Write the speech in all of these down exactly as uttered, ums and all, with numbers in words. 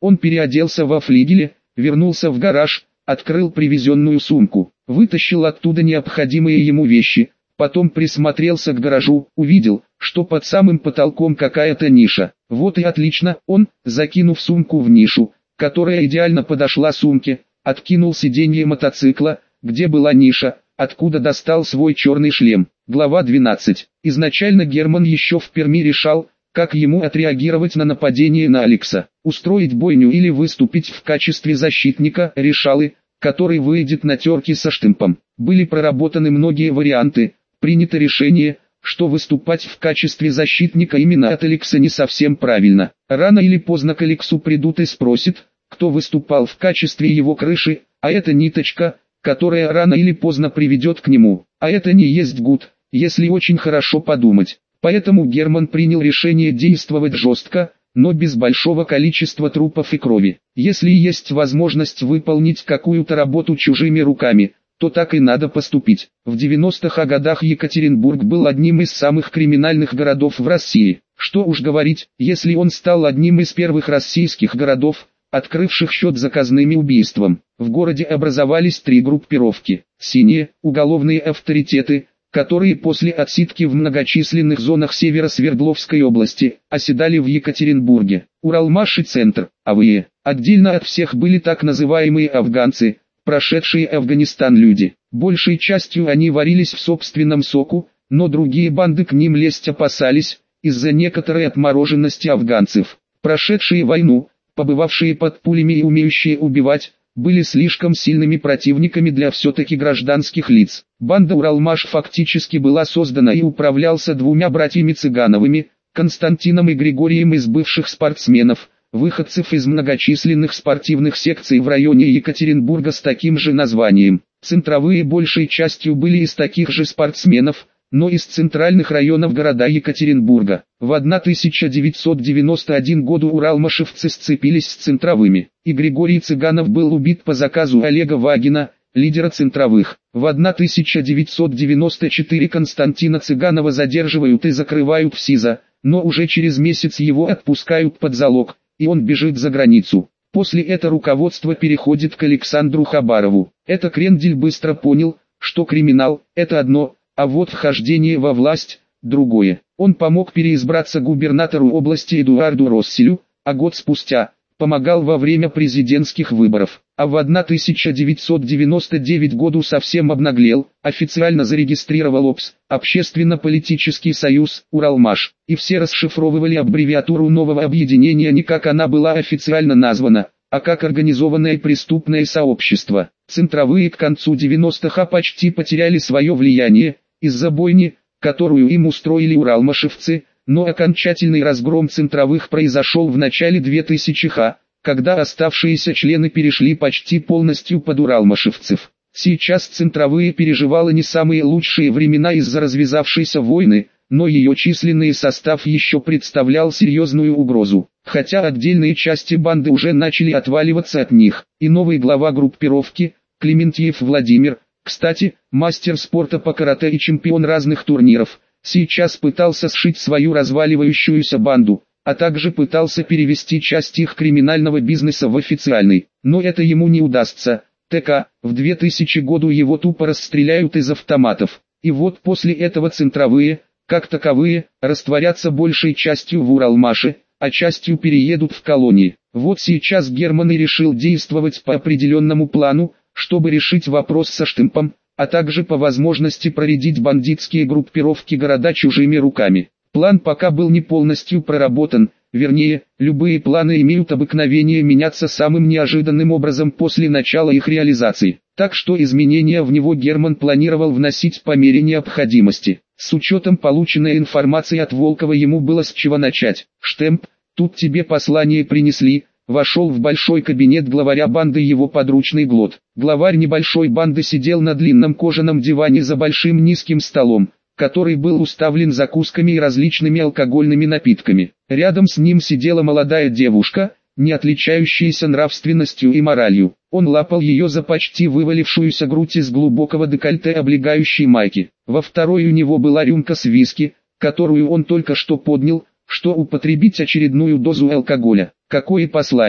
Он переоделся во флигеле, вернулся в гараж, открыл привезенную сумку, вытащил оттуда необходимые ему вещи, потом присмотрелся к гаражу, увидел, что под самым потолком какая-то ниша. Вот и отлично, он, закинув сумку в нишу, которая идеально подошла сумке, откинул сиденье мотоцикла, где была ниша, откуда достал свой черный шлем. Глава двенадцать. Изначально Герман еще в Перми решал, как ему отреагировать на нападение на Алекса. Устроить бойню или выступить в качестве защитника решалы, который выйдет на терки со Штемпом. Были проработаны многие варианты, принято решение, что выступать в качестве защитника именно от Алекса не совсем правильно. Рано или поздно к Алексу придут и спросят, кто выступал в качестве его крыши, а это ниточка, которая рано или поздно приведет к нему. А это не есть гуд, если очень хорошо подумать. Поэтому Герман принял решение действовать жестко, но без большого количества трупов и крови. Если есть возможность выполнить какую-то работу чужими руками, то так и надо поступить. В девяностых годах Екатеринбург был одним из самых криминальных городов в России. Что уж говорить, если он стал одним из первых российских городов, открывших счет заказным убийствам. В городе образовались три группировки. Синие – уголовные авторитеты, которые после отсидки в многочисленных зонах севера Свердловской области, оседали в Екатеринбурге. Уралмаш и Центр, АВЕ. Отдельно от всех были так называемые афганцы, прошедшие Афганистан люди. Большей частью они варились в собственном соку, но другие банды к ним лезть опасались, из-за некоторой отмороженности афганцев. Прошедшие войну, побывавшие под пулями и умеющие убивать, были слишком сильными противниками для все-таки гражданских лиц. Банда Уралмаш фактически была создана и управлялся двумя братьями Цыгановыми, Константином и Григорием из бывших спортсменов, выходцев из многочисленных спортивных секций в районе Екатеринбурга с таким же названием. Центровые большей частью были из таких же спортсменов, но из центральных районов города Екатеринбурга. В тысяча девятьсот девяносто первом году уралмашевцы сцепились с центровыми, и Григорий Цыганов был убит по заказу Олега Вагина, лидера центровых. В тысяча девятьсот девяносто четвёртом Константина Цыганова задерживают и закрывают в СИЗО, но уже через месяц его отпускают под залог, и он бежит за границу. После этого руководство переходит к Александру Хабарову. Это Крендель быстро понял, что криминал – это одно, а вот вхождение во власть – другое. Он помог переизбраться губернатору области Эдуарду Росселю, а год спустя – помогал во время президентских выборов. А в тысяча девятьсот девяносто девятом году совсем обнаглел, официально зарегистрировал ОПС, Общественно-политический союз, Уралмаш, и все расшифровывали аббревиатуру нового объединения не как она была официально названа, а как организованное преступное сообщество. Центровые к концу девяностых почти потеряли свое влияние, из-за бойни, которую им устроили уралмашевцы, но окончательный разгром центровых произошел в начале двухтысячных, когда оставшиеся члены перешли почти полностью под уралмашевцев. Сейчас центровые переживала не самые лучшие времена из-за развязавшейся войны, но ее численный состав еще представлял серьезную угрозу, хотя отдельные части банды уже начали отваливаться от них, и новый глава группировки, Клементьев Владимир, кстати, мастер спорта по карате и чемпион разных турниров, сейчас пытался сшить свою разваливающуюся банду, а также пытался перевести часть их криминального бизнеса в официальный, но это ему не удастся. ТК, в двухтысячном году его тупо расстреляют из автоматов, и вот после этого центровые, как таковые, растворятся большей частью в Уралмаше, а частью переедут в колонии. Вот сейчас Герман и решил действовать по определенному плану, чтобы решить вопрос со Штемпом, а также по возможности проредить бандитские группировки города чужими руками. План пока был не полностью проработан, вернее, любые планы имеют обыкновение меняться самым неожиданным образом после начала их реализации. Так что изменения в него Герман планировал вносить по мере необходимости. С учетом полученной информации от Волкова ему было с чего начать. «Штемп, тут тебе послание принесли». Вошел в большой кабинет главаря банды его подручный Глот. Главарь небольшой банды сидел на длинном кожаном диване за большим низким столом, который был уставлен закусками и различными алкогольными напитками. Рядом с ним сидела молодая девушка, не отличающаяся нравственностью и моралью. Он лапал ее за почти вывалившуюся грудь из глубокого декольте облегающей майки. Во второй у него была рюмка с виски, которую он только что поднял, что употребить очередную дозу алкоголя. «Какое послание?»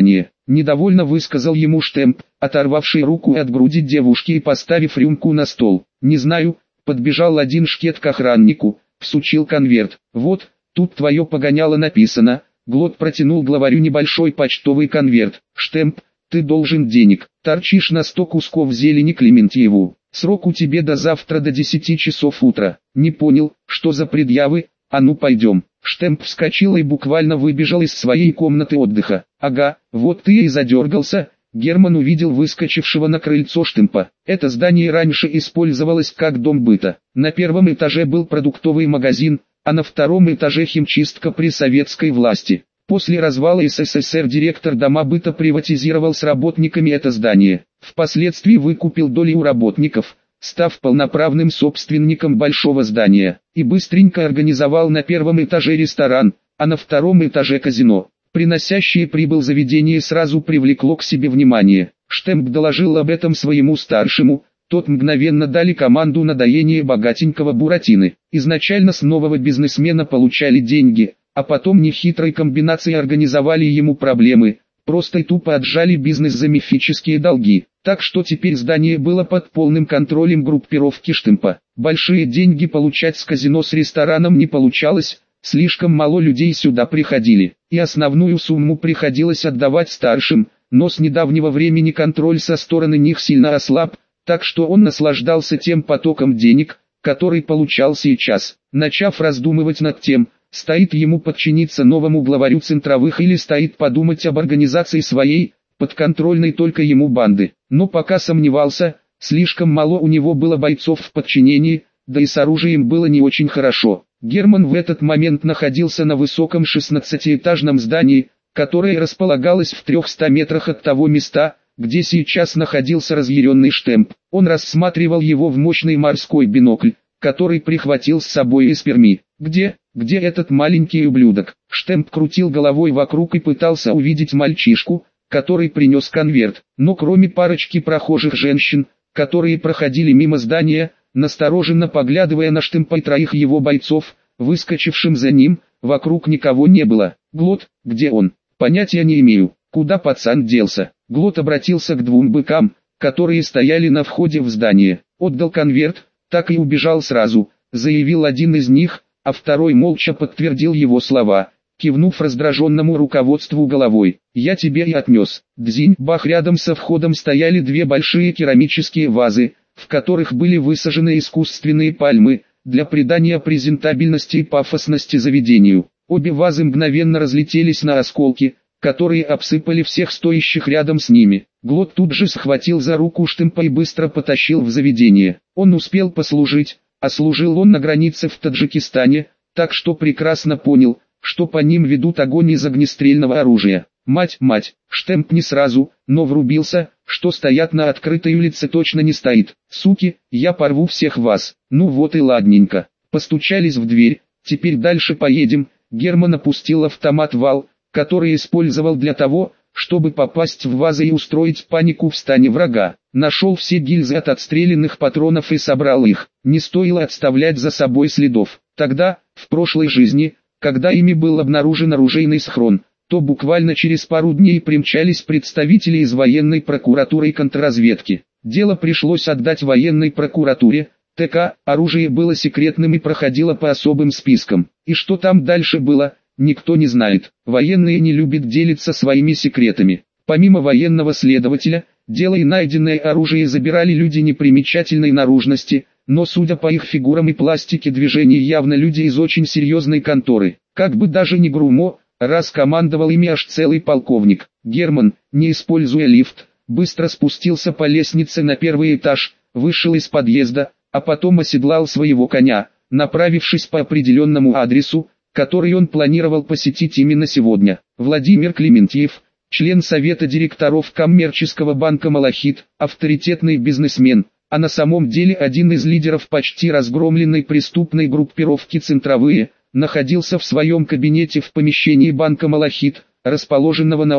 Недовольно высказал ему Штемп, оторвавший руку от груди девушки и поставив рюмку на стол. «Не знаю», подбежал один шкет к охраннику, всучил конверт. «Вот, тут твое погоняло написано». Глот протянул главарю небольшой почтовый конверт. «Штемп, ты должен денег, торчишь на сто кусков зелени Клементьеву. Срок у тебя до завтра до десяти часов утра». «Не понял, что за предъявы? А ну пойдем». Штемп вскочил и буквально выбежал из своей комнаты отдыха. «Ага, вот ты и задергался». Герман увидел выскочившего на крыльцо Штемпа. Это здание раньше использовалось как дом быта. На первом этаже был продуктовый магазин, а на втором этаже химчистка при советской власти. После развала СССР директор дома быта приватизировал с работниками это здание. Впоследствии выкупил доли у работников, став полноправным собственником большого здания, и быстренько организовал на первом этаже ресторан, а на втором этаже казино. Приносящее прибыль заведение сразу привлекло к себе внимание. Штемп доложил об этом своему старшему, тот мгновенно дали команду на доение богатенького Буратино. Изначально с нового бизнесмена получали деньги, а потом нехитрой комбинацией организовали ему проблемы, просто и тупо отжали бизнес за мифические долги. Так что теперь здание было под полным контролем группировки Штемпа. Большие деньги получать с казино с рестораном не получалось, слишком мало людей сюда приходили, и основную сумму приходилось отдавать старшим, но с недавнего времени контроль со стороны них сильно ослаб, так что он наслаждался тем потоком денег, который получал сейчас. Начав раздумывать над тем, стоит ему подчиниться новому главарю центровых или стоит подумать об организации своей, подконтрольной только ему банды. Но пока сомневался, слишком мало у него было бойцов в подчинении, да и с оружием было не очень хорошо. Герман в этот момент находился на высоком шестнадцатиэтажном здании, которое располагалось в трехстах метрах от того места, где сейчас находился разъяренный Штемп. Он рассматривал его в мощный морской бинокль, который прихватил с собой из Перми. «Где, где этот маленький ублюдок?» Штемп крутил головой вокруг и пытался увидеть мальчишку, который принес конверт. Но кроме парочки прохожих женщин, которые проходили мимо здания, настороженно поглядывая на Штемпа и троих его бойцов, выскочившим за ним, вокруг никого не было. «Глот, где он?» «Понятия не имею. Куда пацан делся?» Глот обратился к двум быкам, которые стояли на входе в здание. Отдал конверт, так и убежал сразу, заявил один из них, а второй молча подтвердил его слова, кивнув раздраженному руководству головой. «Я тебе и отнес». Дзинь-бах, рядом со входом стояли две большие керамические вазы, в которых были высажены искусственные пальмы, для придания презентабельности и пафосности заведению. Обе вазы мгновенно разлетелись на осколки, которые обсыпали всех стоящих рядом с ними. Глот тут же схватил за руку Штемпа и быстро потащил в заведение. Он успел послужить, а служил он на границе в Таджикистане, так что прекрасно понял, что по ним ведут огонь из огнестрельного оружия. Мать, мать, Штемп не сразу, но врубился, что стоят на открытой улице точно не стоит. «Суки, я порву всех вас». «Ну вот и ладненько». Постучались в дверь, «Теперь дальше поедем». Герман опустил автомат вал, который использовал для того, чтобы попасть в вазы и устроить панику в стане врага. Нашел все гильзы от отстрелянных патронов и собрал их. Не стоило оставлять за собой следов. Тогда, в прошлой жизни, когда ими был обнаружен оружейный схрон, то буквально через пару дней примчались представители из военной прокуратуры и контрразведки. Дело пришлось отдать военной прокуратуре, ТК, оружие было секретным и проходило по особым спискам. И что там дальше было, никто не знает. Военные не любят делиться своими секретами. Помимо военного следователя, дело и найденное оружие забирали люди непримечательной наружности, но судя по их фигурам и пластике движений явно люди из очень серьезной конторы. Как бы даже не Грумо, раз командовал ими аж целый полковник. Герман, не используя лифт, быстро спустился по лестнице на первый этаж, вышел из подъезда, а потом оседлал своего коня, направившись по определенному адресу, который он планировал посетить именно сегодня. Владимир Клементьев, член совета директоров коммерческого банка «Малахит», авторитетный бизнесмен, а на самом деле один из лидеров почти разгромленной преступной группировки «Центровые», находился в своем кабинете в помещении банка «Малахит», расположенного на ул.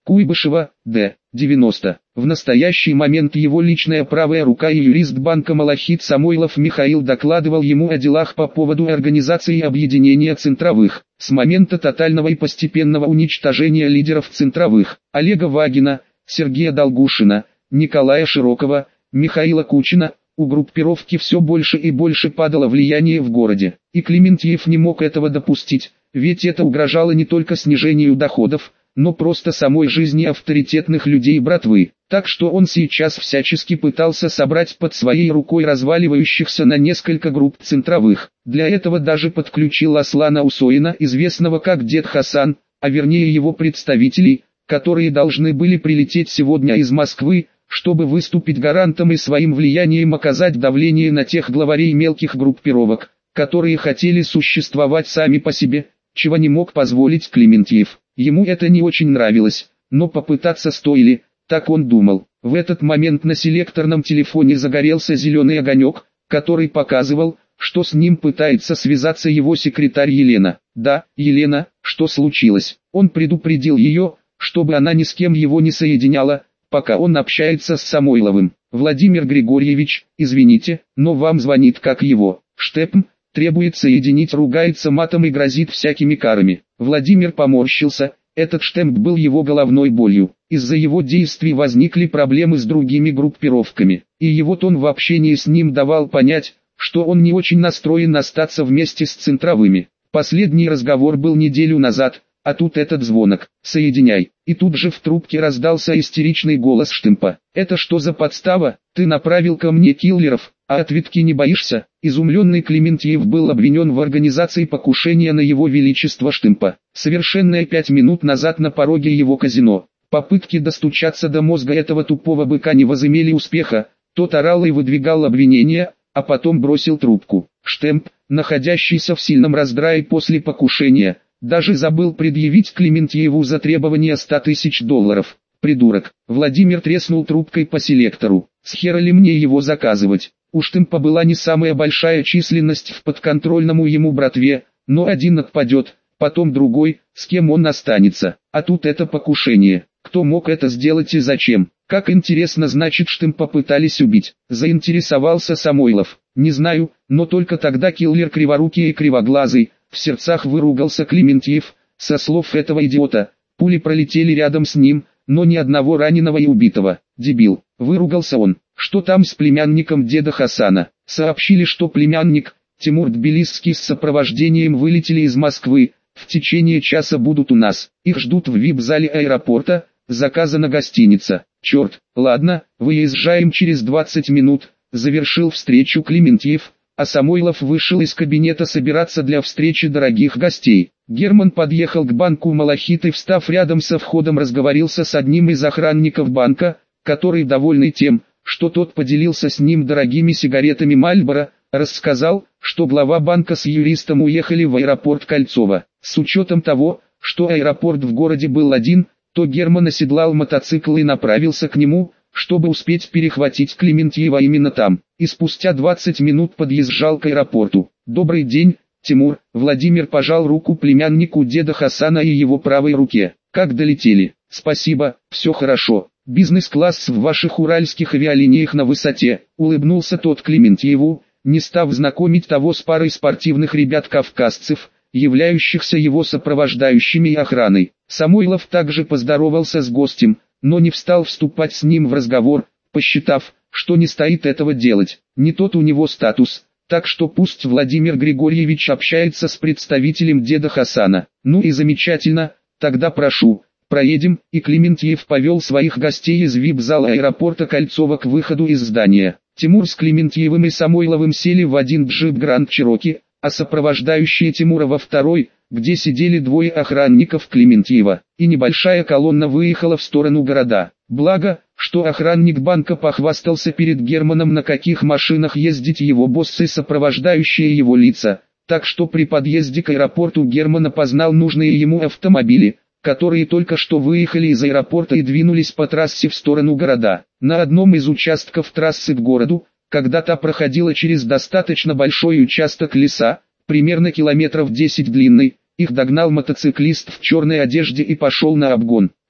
Куйбышева, Д. девяносто. В настоящий момент его личная правая рука и юрист банка Малахит Самойлов Михаил докладывал ему о делах по поводу организации и объединения центровых. С момента тотального и постепенного уничтожения лидеров центровых Олега Вагина, Сергея Долгушина, Николая Широкова, Михаила Кучина, у группировки все больше и больше падало влияние в городе. И Клементьев не мог этого допустить, ведь это угрожало не только снижению доходов, но просто самой жизни авторитетных людей братвы. Так что он сейчас всячески пытался собрать под своей рукой разваливающихся на несколько групп центровых. Для этого даже подключил Аслана Усоина, известного как Дед Хасан, а вернее его представителей, которые должны были прилететь сегодня из Москвы, чтобы выступить гарантом и своим влиянием оказать давление на тех главарей мелких группировок, которые хотели существовать сами по себе, чего не мог позволить Клементьев. Ему это не очень нравилось, но попытаться стоили, так он думал. В этот момент на селекторном телефоне загорелся зеленый огонек, который показывал, что с ним пытается связаться его секретарь Елена. Да, Елена, что случилось? Он предупредил ее, чтобы она ни с кем его не соединяла, пока он общается с Самойловым. Владимир Григорьевич, извините, но вам звонит как его. Штепм, требует соединить, ругается матом и грозит всякими карами. Владимир поморщился, этот штемп был его головной болью. Из-за его действий возникли проблемы с другими группировками, и его тон в общении с ним давал понять, что он не очень настроен остаться вместе с центровыми. Последний разговор был неделю назад, а тут этот звонок. Соединяй. И тут же в трубке раздался истеричный голос Штемпа. Это что за подстава? Ты направил ко мне киллеров, а ответки не боишься? Изумленный Клементьев был обвинен в организации покушения на его величество Штемпа, совершенное пять минут назад на пороге его казино. Попытки достучаться до мозга этого тупого быка не возымели успеха, тот орал и выдвигал обвинения, а потом бросил трубку. Штемп, находящийся в сильном раздрае после покушения, даже забыл предъявить Клементьеву за требование ста тысяч долларов. Придурок. Владимир треснул трубкой по селектору. С хера ли мне его заказывать? У Штемпа была не самая большая численность в подконтрольному ему братве, но один отпадет, потом другой, с кем он останется. А тут это покушение. Кто мог это сделать и зачем? Как интересно, значит, Штемпа пытались убить. Заинтересовался Самойлов. Не знаю, но только тогда киллер криворукий и кривоглазый. В сердцах выругался Клементьев. Со слов этого идиота, пули пролетели рядом с ним, но ни одного раненого и убитого. Дебил. Выругался он. Что там с племянником деда Хасана? Сообщили, что племянник, Тимур Тбилисский, с сопровождением вылетели из Москвы. В течение часа будут у нас. Их ждут в вип-зале аэропорта. Заказана гостиница. Черт, ладно, выезжаем через двадцать минут. Завершил встречу Клементьев, а Самойлов вышел из кабинета собираться для встречи дорогих гостей. Герман подъехал к банку Малахит и, встав рядом со входом, разговорился с одним из охранников банка, который, довольный тем, что тот поделился с ним дорогими сигаретами Мальборо, рассказал, что глава банка с юристом уехали в аэропорт Кольцово. С учетом того, что аэропорт в городе был один, то Герман оседлал мотоцикл и направился к нему, чтобы успеть перехватить Клементьева именно там, и спустя двадцать минут подъезжал к аэропорту. «Добрый день, Тимур», Владимир пожал руку племяннику деда Хасана и его правой руке. «Как долетели?» «Спасибо, все хорошо. Бизнес-класс в ваших уральских авиалиниях на высоте», улыбнулся тот Клементьеву, не став знакомить того с парой спортивных ребят-кавказцев, являющихся его сопровождающими и охраной. Самойлов также поздоровался с гостем, но не встал вступать с ним в разговор, посчитав, что не стоит этого делать. Не тот у него статус, так что пусть Владимир Григорьевич общается с представителем деда Хасана. Ну и замечательно, тогда прошу, проедем. И Клементьев повел своих гостей из вип-зала аэропорта Кольцово к выходу из здания. Тимур с Клементьевым и Самойловым сели в один джип Гранд Чироки, а сопровождающие Тимура во второй, где сидели двое охранников Клементьева, и небольшая колонна выехала в сторону города. Благо, что охранник банка похвастался перед Германом, на каких машинах ездить его босс и сопровождающие его лица, так что при подъезде к аэропорту Герман опознал нужные ему автомобили, которые только что выехали из аэропорта и двинулись по трассе в сторону города. На одном из участков трассы к городу, когда та проходила через достаточно большой участок леса, примерно километров десять длинный, их догнал мотоциклист в черной одежде и пошел на обгон.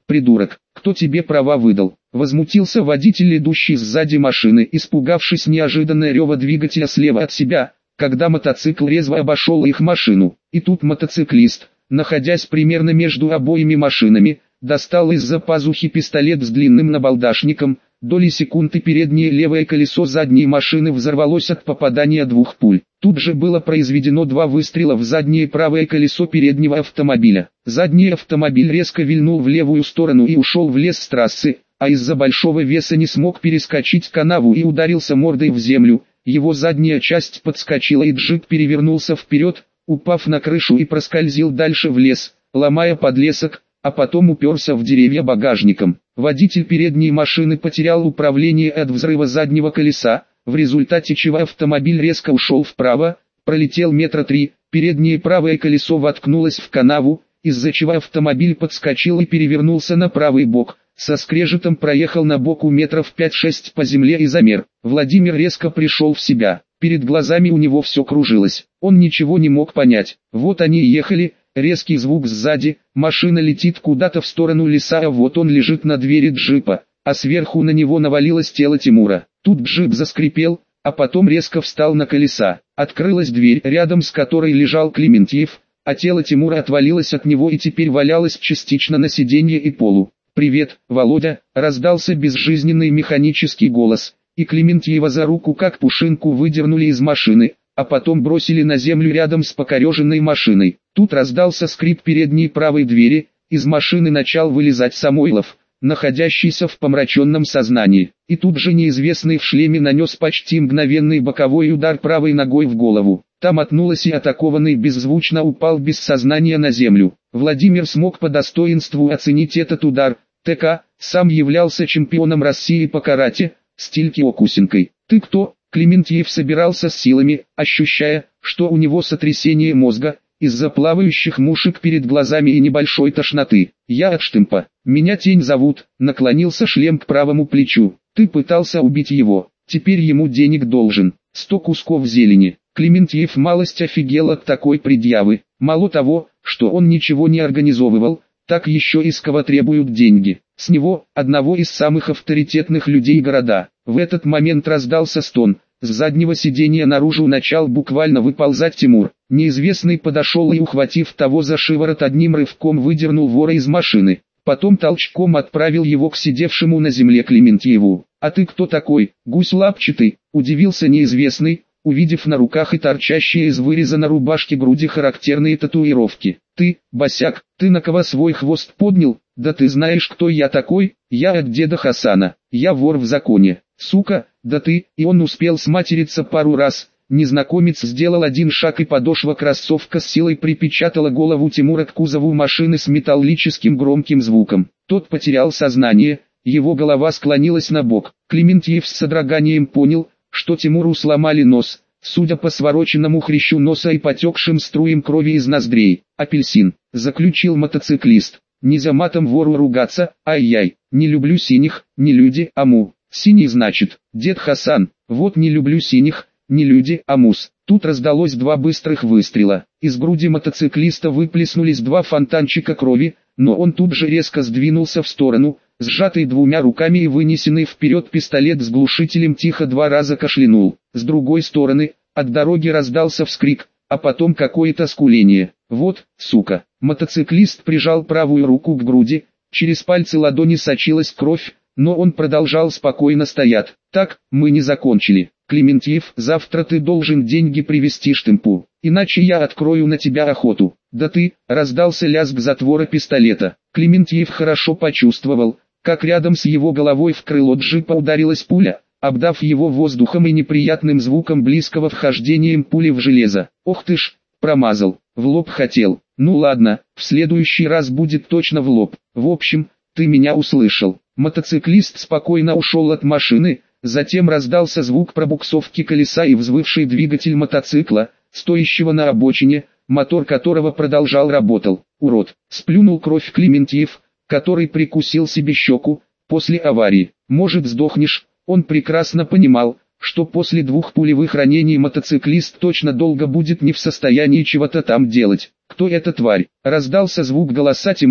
придурок, кто тебе права выдал? Возмутился водитель, идущий сзади машины, испугавшись неожиданно рева двигателя слева от себя, когда мотоцикл резво обошел их машину. И тут мотоциклист, находясь примерно между обоими машинами, достал из-за пазухи пистолет с длинным набалдашником. Доли секунды переднее левое колесо задней машины взорвалось от попадания двух пуль. Тут же было произведено два выстрела в заднее правое колесо переднего автомобиля. Задний автомобиль резко вильнул в левую сторону и ушел в лес с трассы, а из-за большого веса не смог перескочить канаву и ударился мордой в землю. Его задняя часть подскочила, и джип перевернулся вперед, упав на крышу, и проскользил дальше в лес, ломая подлесок, а потом уперся в деревья багажником. Водитель передней машины потерял управление от взрыва заднего колеса, в результате чего автомобиль резко ушел вправо, пролетел метра три, переднее правое колесо воткнулось в канаву, из-за чего автомобиль подскочил и перевернулся на правый бок, со скрежетом проехал на боку метров пять-шесть по земле и замер. Владимир резко пришел в себя, перед глазами у него все кружилось, он ничего не мог понять. Вот они ехали. Резкий звук сзади, машина летит куда-то в сторону леса, а вот он лежит на двери джипа, а сверху на него навалилось тело Тимура. Тут джип заскрипел, а потом резко встал на колеса. Открылась дверь, рядом с которой лежал Клементьев, а тело Тимура отвалилось от него и теперь валялось частично на сиденье и полу. «Привет, Володя!» — раздался безжизненный механический голос, и Клементьева за руку как пушинку выдернули из машины, а потом бросили на землю рядом с покореженной машиной. Тут раздался скрип передней правой двери, из машины начал вылезать Самойлов, находящийся в помраченном сознании. И тут же неизвестный в шлеме нанес почти мгновенный боковой удар правой ногой в голову. Та мотнулась, и атакованный беззвучно упал без сознания на землю. Владимир смог по достоинству оценить этот удар. ТК сам являлся чемпионом России по карате, стиль киокусинкой. «Ты кто?» Клементьев собирался с силами, ощущая, что у него сотрясение мозга, из-за плавающих мушек перед глазами и небольшой тошноты. «Я от Штымпа. Меня Тень зовут», — наклонился шлем к правому плечу. «Ты пытался убить его, теперь ему денег должен. Сто кусков зелени». Клементьев малость офигел от такой предъявы. Мало того, что он ничего не организовывал, так еще и с кого требуют деньги. С него, одного из самых авторитетных людей города. В этот момент раздался стон. С заднего сиденья наружу начал буквально выползать Тимур. Неизвестный подошел и, ухватив того за шиворот, одним рывком выдернул вора из машины. Потом толчком отправил его к сидевшему на земле Клементьеву. «А ты кто такой, гусь лапчатый?» – удивился неизвестный, увидев на руках и торчащие из выреза на рубашке груди характерные татуировки. «Ты, босяк, ты на кого свой хвост поднял? Да ты знаешь, кто я такой? Я от деда Хасана, я вор в законе. Сука, да ты!» И он успел сматериться пару раз. Незнакомец сделал один шаг, и подошва кроссовка с силой припечатала голову Тимура к кузову машины с металлическим громким звуком. Тот потерял сознание, его голова склонилась на бок. Клементьев с содроганием понял, что Тимуру сломали нос, судя по свороченному хрящу носа и потекшим струям крови из ноздрей. «Апельсин», — заключил мотоциклист. «Нельзя матом вору ругаться, ай-яй, не люблю синих, не люди, аму». «Синий значит, дед Хасан, вот не люблю синих, не люди, а мус». Тут раздалось два быстрых выстрела. Из груди мотоциклиста выплеснулись два фонтанчика крови, но он тут же резко сдвинулся в сторону, сжатый двумя руками и вынесенный вперед пистолет с глушителем тихо два раза кашлянул. С другой стороны, от дороги раздался вскрик, а потом какое-то скуление. «Вот, сука!» Мотоциклист прижал правую руку к груди, через пальцы ладони сочилась кровь, но он продолжал спокойно стоять. «Так, мы не закончили. Клементьев, завтра ты должен деньги привезти Штымпу, иначе я открою на тебя охоту». «Да ты!» — раздался лязг затвора пистолета. Клементьев хорошо почувствовал, как рядом с его головой в крыло джипа ударилась пуля, обдав его воздухом и неприятным звуком близкого вхождения пули в железо. «Ох ты ж, промазал, в лоб хотел. Ну ладно, в следующий раз будет точно в лоб. В общем, ты меня услышал». Мотоциклист спокойно ушел от машины, затем раздался звук пробуксовки колеса и взвывший двигатель мотоцикла, стоящего на обочине, мотор которого продолжал работал. «Урод!» — сплюнул кровь Клементьев, который прикусил себе щеку. После аварии, может, сдохнешь. Он прекрасно понимал, что после двух пулевых ранений мотоциклист точно долго будет не в состоянии чего-то там делать. «Кто эта тварь?» — раздался звук голоса Тимура,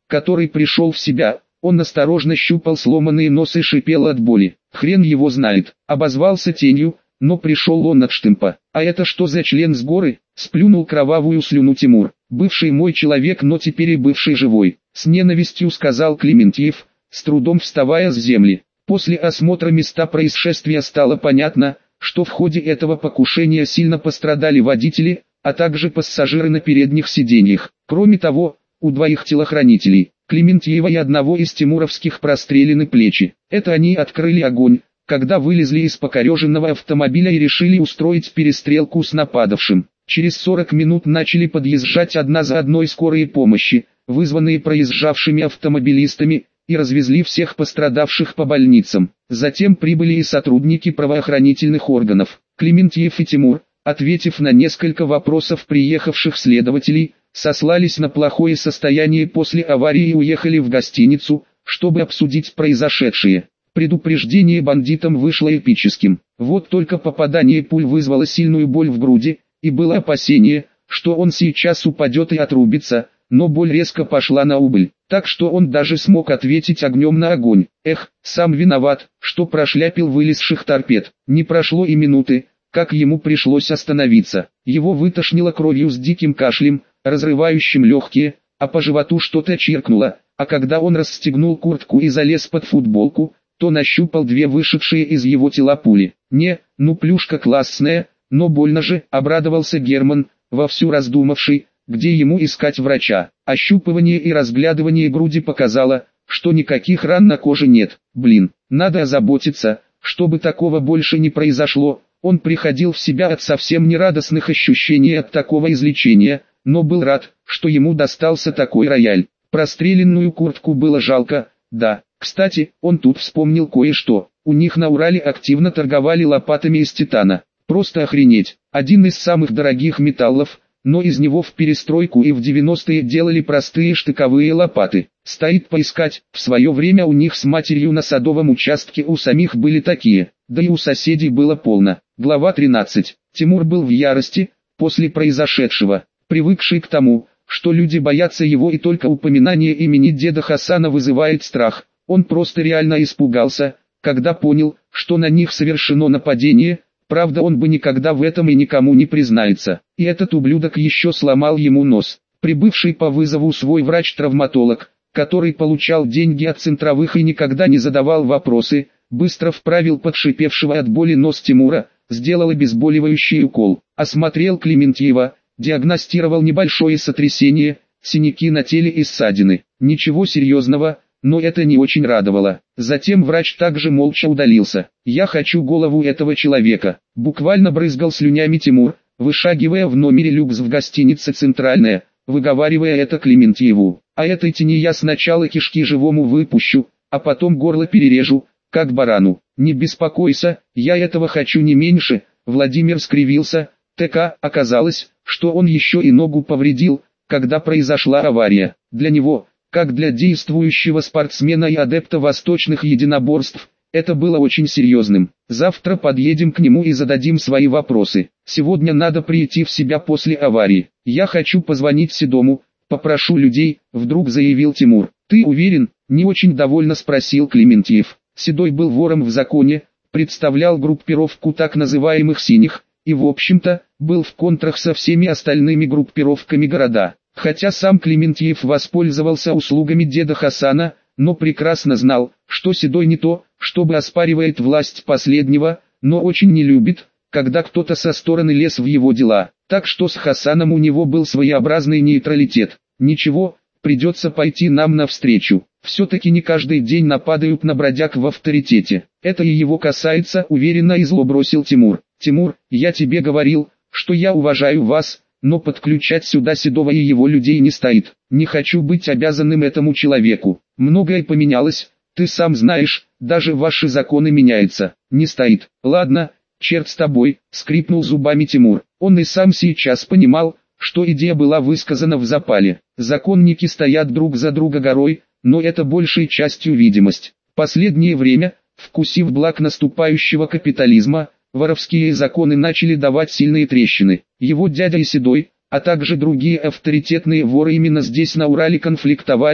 который пришел в себя. Он осторожно щупал сломанный нос и шипел от боли. Хрен его знает, обозвался тенью, но пришел он от штымпа. А это что за член с горы? Сплюнул кровавую слюну Тимур. Бывший мой человек, но теперь и бывший живой. С ненавистью сказал Клементьев, с трудом вставая с земли. После осмотра места происшествия стало понятно, что в ходе этого покушения сильно пострадали водители, а также пассажиры на передних сиденьях. Кроме того, у двоих телохранителей, Клементьева и одного из тимуровских, прострелены плечи. Это они открыли огонь, когда вылезли из покореженного автомобиля и решили устроить перестрелку с нападавшим. Через сорок минут начали подъезжать одна за одной скорые помощи, вызванные проезжавшими автомобилистами, и развезли всех пострадавших по больницам. Затем прибыли и сотрудники правоохранительных органов. Клементьев и Тимур, ответив на несколько вопросов приехавших следователей, сослались на плохое состояние после аварии и уехали в гостиницу, чтобы обсудить произошедшее. Предупреждение бандитам вышло эпическим. Вот только попадание пуль вызвало сильную боль в груди, и было опасение, что он сейчас упадет и отрубится, но боль резко пошла на убыль, так что он даже смог ответить огнем на огонь. Эх, сам виноват, что прошляпил вылезших торпед. Не прошло и минуты, как ему пришлось остановиться. Его вытошнило кровью с диким кашлем, разрывающим легкие, а по животу что-то чиркнуло, а когда он расстегнул куртку и залез под футболку, то нащупал две вышедшие из его тела пули. Не, ну плюшка классная, но больно же, обрадовался Герман, вовсю раздумавший, где ему искать врача. Ощупывание и разглядывание груди показало, что никаких ран на коже нет. Блин, надо озаботиться, чтобы такого больше не произошло. Он приходил в себя от совсем нерадостных ощущений от такого излечения, но был рад, что ему достался такой рояль. Простреленную куртку было жалко, да. Кстати, он тут вспомнил кое-что. У них на Урале активно торговали лопатами из титана. Просто охренеть. Один из самых дорогих металлов, но из него в перестройку и в девяностые делали простые штыковые лопаты. Стоит поискать, в свое время у них с матерью на садовом участке у самих были такие, да и у соседей было полно. Глава тринадцать. Тимур был в ярости, после произошедшего, привыкший к тому, что люди боятся его и только упоминание имени деда Хасана вызывает страх. Он просто реально испугался, когда понял, что на них совершено нападение. Правда, он бы никогда в этом и никому не признается. И этот ублюдок еще сломал ему нос. Прибывший по вызову свой врач-травматолог, который получал деньги от центровых и никогда не задавал вопросы, быстро вправил подшипевшего от боли нос Тимура, сделал обезболивающий укол, осмотрел Клементьева, диагностировал небольшое сотрясение, синяки на теле и ссадины. Ничего серьезного, но это не очень радовало. Затем врач также молча удалился. «Я хочу голову этого человека», — буквально брызгал слюнями Тимур, вышагивая в номере люкс в гостинице «Центральная», выговаривая это Клементьеву. «А этой тени я сначала кишки живому выпущу, а потом горло перережу, как барану. Не беспокойся, я этого хочу не меньше». Владимир скривился. ТК оказалось, что он еще и ногу повредил, когда произошла авария. Для него, как для действующего спортсмена и адепта восточных единоборств, это было очень серьезным. Завтра подъедем к нему и зададим свои вопросы. Сегодня надо прийти в себя после аварии. Я хочу позвонить Седому, попрошу людей, вдруг заявил Тимур. Ты уверен? Не очень довольно спросил Клементьев. Седой был вором в законе, представлял группировку так называемых синих, и в общем-то, был в контрах со всеми остальными группировками города. Хотя сам Клементьев воспользовался услугами деда Хасана, но прекрасно знал, что Седой не то, чтобы оспаривает власть последнего, но очень не любит, когда кто-то со стороны лез в его дела. Так что с Хасаном у него был своеобразный нейтралитет. Ничего, придется пойти нам навстречу. Все-таки не каждый день нападают на бродяг в авторитете. Это и его касается, уверенно и зло бросил Тимур. Тимур, я тебе говорил, что я уважаю вас, но подключать сюда Седова и его людей не стоит. Не хочу быть обязанным этому человеку. Многое поменялось, ты сам знаешь, даже ваши законы меняются. Не стоит. Ладно, черт с тобой, скрипнул зубами Тимур. Он и сам сейчас понимал, что идея была высказана в запале. Законники стоят друг за друга горой, но это большей частью видимость. Последнее время, вкусив благ наступающего капитализма, воровские законы начали давать сильные трещины. Его дядя и Седой, а также другие авторитетные воры именно здесь на Урале конфликтовали,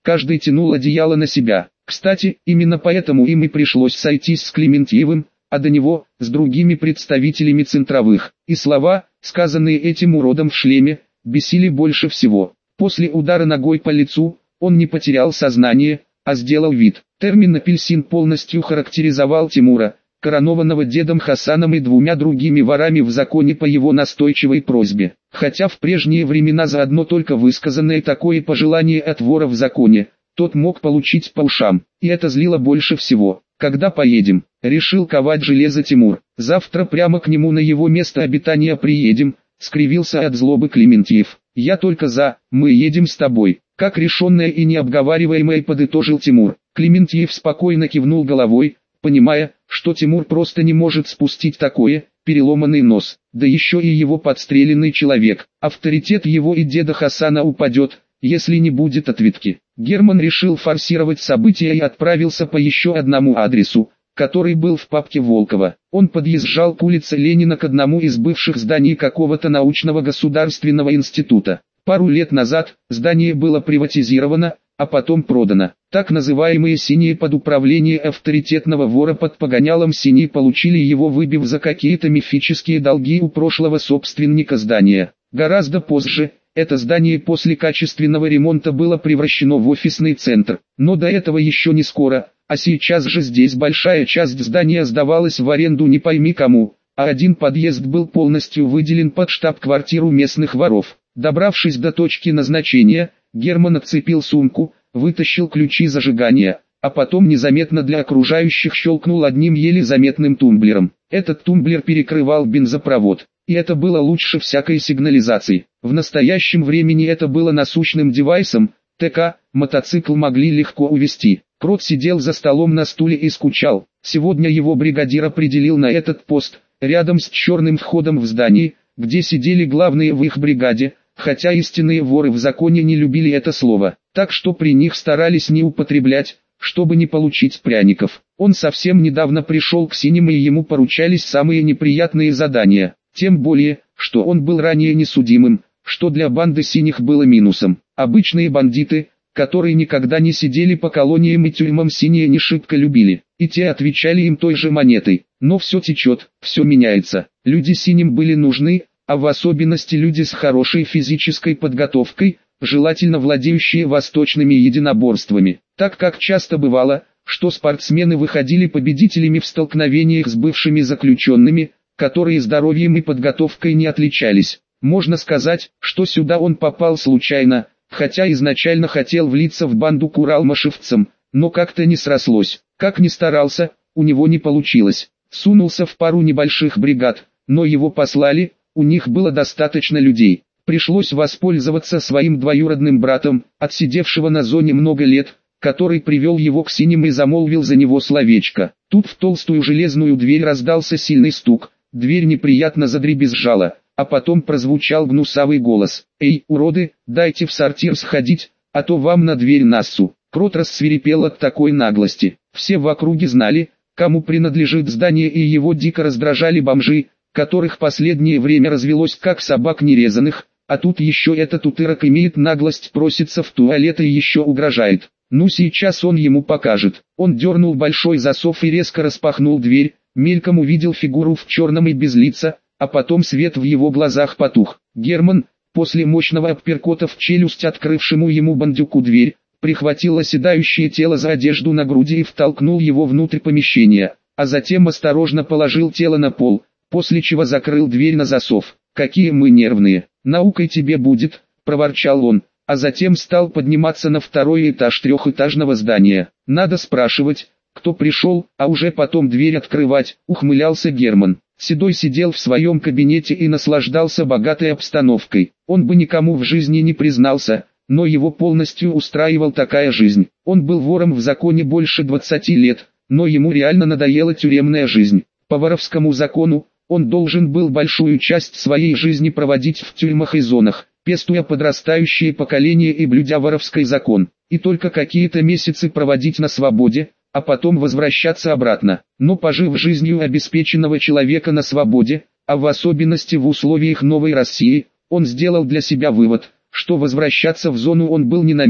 каждый тянул одеяло на себя. Кстати, именно поэтому им и пришлось сойтись с Клементьевым, а до него, с другими представителями центровых. И слова, сказанные этим уродом в шлеме, бесили больше всего. После удара ногой по лицу, он не потерял сознание, а сделал вид. Термин «апельсин» полностью характеризовал Тимура, коронованного дедом Хасаном и двумя другими ворами в законе по его настойчивой просьбе. Хотя в прежние времена за одно только высказанное такое пожелание от вора в законе, тот мог получить по ушам, и это злило больше всего. «Когда поедем?» — решил ковать железо Тимур. «Завтра прямо к нему на его место обитания приедем», — скривился от злобы Клементьев. «Я только за, мы едем с тобой», — как решенное и необговариваемое подытожил Тимур. Клементьев спокойно кивнул головой, понимая, что Тимур просто не может спустить такое, переломанный нос, да еще и его подстреленный человек. Авторитет его и деда Хасана упадет, если не будет ответки. Герман решил форсировать события и отправился по еще одному адресу, который был в папке Волкова. Он подъезжал к улице Ленина к одному из бывших зданий какого-то научного государственного института. Пару лет назад здание было приватизировано, а потом продано. Так называемые «синие» под управление авторитетного вора под погонялом «Синий» получили его, выбив за какие-то мифические долги у прошлого собственника здания. Гораздо позже, это здание после качественного ремонта было превращено в офисный центр, но до этого еще не скоро, а сейчас же здесь большая часть здания сдавалась в аренду не пойми кому, а один подъезд был полностью выделен под штаб-квартиру местных воров. Добравшись до точки назначения, Герман отцепил сумку, вытащил ключи зажигания, а потом незаметно для окружающих щелкнул одним еле заметным тумблером. Этот тумблер перекрывал бензопровод, и это было лучше всякой сигнализации. В настоящем времени это было насущным девайсом, ТК, мотоцикл могли легко увезти. Крот сидел за столом на стуле и скучал. Сегодня его бригадир определил на этот пост, рядом с черным входом в здании, где сидели главные в их бригаде, хотя истинные воры в законе не любили это слово, так что при них старались не употреблять, чтобы не получить пряников. Он совсем недавно пришел к Синим, и ему поручались самые неприятные задания, тем более, что он был ранее несудимым, что для банды Синих было минусом. Обычные бандиты, которые никогда не сидели по колониям и тюрьмам, Синие не шибко любили, и те отвечали им той же монетой. Но все течет, все меняется. Люди Синим были нужны, а в особенности люди с хорошей физической подготовкой, желательно владеющие восточными единоборствами. Так как часто бывало, что спортсмены выходили победителями в столкновениях с бывшими заключенными, которые здоровьем и подготовкой не отличались. Можно сказать, что сюда он попал случайно, хотя изначально хотел влиться в банду к уралмашевцам, но как-то не срослось. Как ни старался, у него не получилось. Сунулся в пару небольших бригад, но его послали, у них было достаточно людей. Пришлось воспользоваться своим двоюродным братом, отсидевшего на зоне много лет, который привел его к Синим и замолвил за него словечко. Тут в толстую железную дверь раздался сильный стук, дверь неприятно задребезжала, а потом прозвучал гнусавый голос: «Эй, уроды, дайте в сортир сходить, а то вам на дверь нассу». Крот рассвирепел от такой наглости. Все в округе знали, кому принадлежит здание, и его дико раздражали бомжи, которых последнее время развелось как собак нерезанных, а тут еще этот утырок имеет наглость проситься в туалет и еще угрожает. Ну сейчас он ему покажет. Он дернул большой засов и резко распахнул дверь, мельком увидел фигуру в черном и без лица, а потом свет в его глазах потух. Герман, после мощного апперкота в челюсть открывшему ему бандюку дверь, прихватил оседающее тело за одежду на груди и втолкнул его внутрь помещения, а затем осторожно положил тело на пол, после чего закрыл дверь на засов. «Какие мы нервные! Наукой тебе будет!» – проворчал он, а затем стал подниматься на второй этаж трехэтажного здания. «Надо спрашивать, кто пришел, а уже потом дверь открывать», – ухмылялся Герман. Седой сидел в своем кабинете и наслаждался богатой обстановкой. Он бы никому в жизни не признался, но его полностью устраивал такая жизнь. Он был вором в законе больше двадцати лет, но ему реально надоела тюремная жизнь. По воровскому закону, он должен был большую часть своей жизни проводить в тюрьмах и зонах, пестуя подрастающее поколение и блюдя воровский закон, и только какие-то месяцы проводить на свободе, а потом возвращаться обратно. Но пожив жизнью обеспеченного человека на свободе, а в особенности в условиях новой России, он сделал для себя вывод, что возвращаться в зону он был не намерен.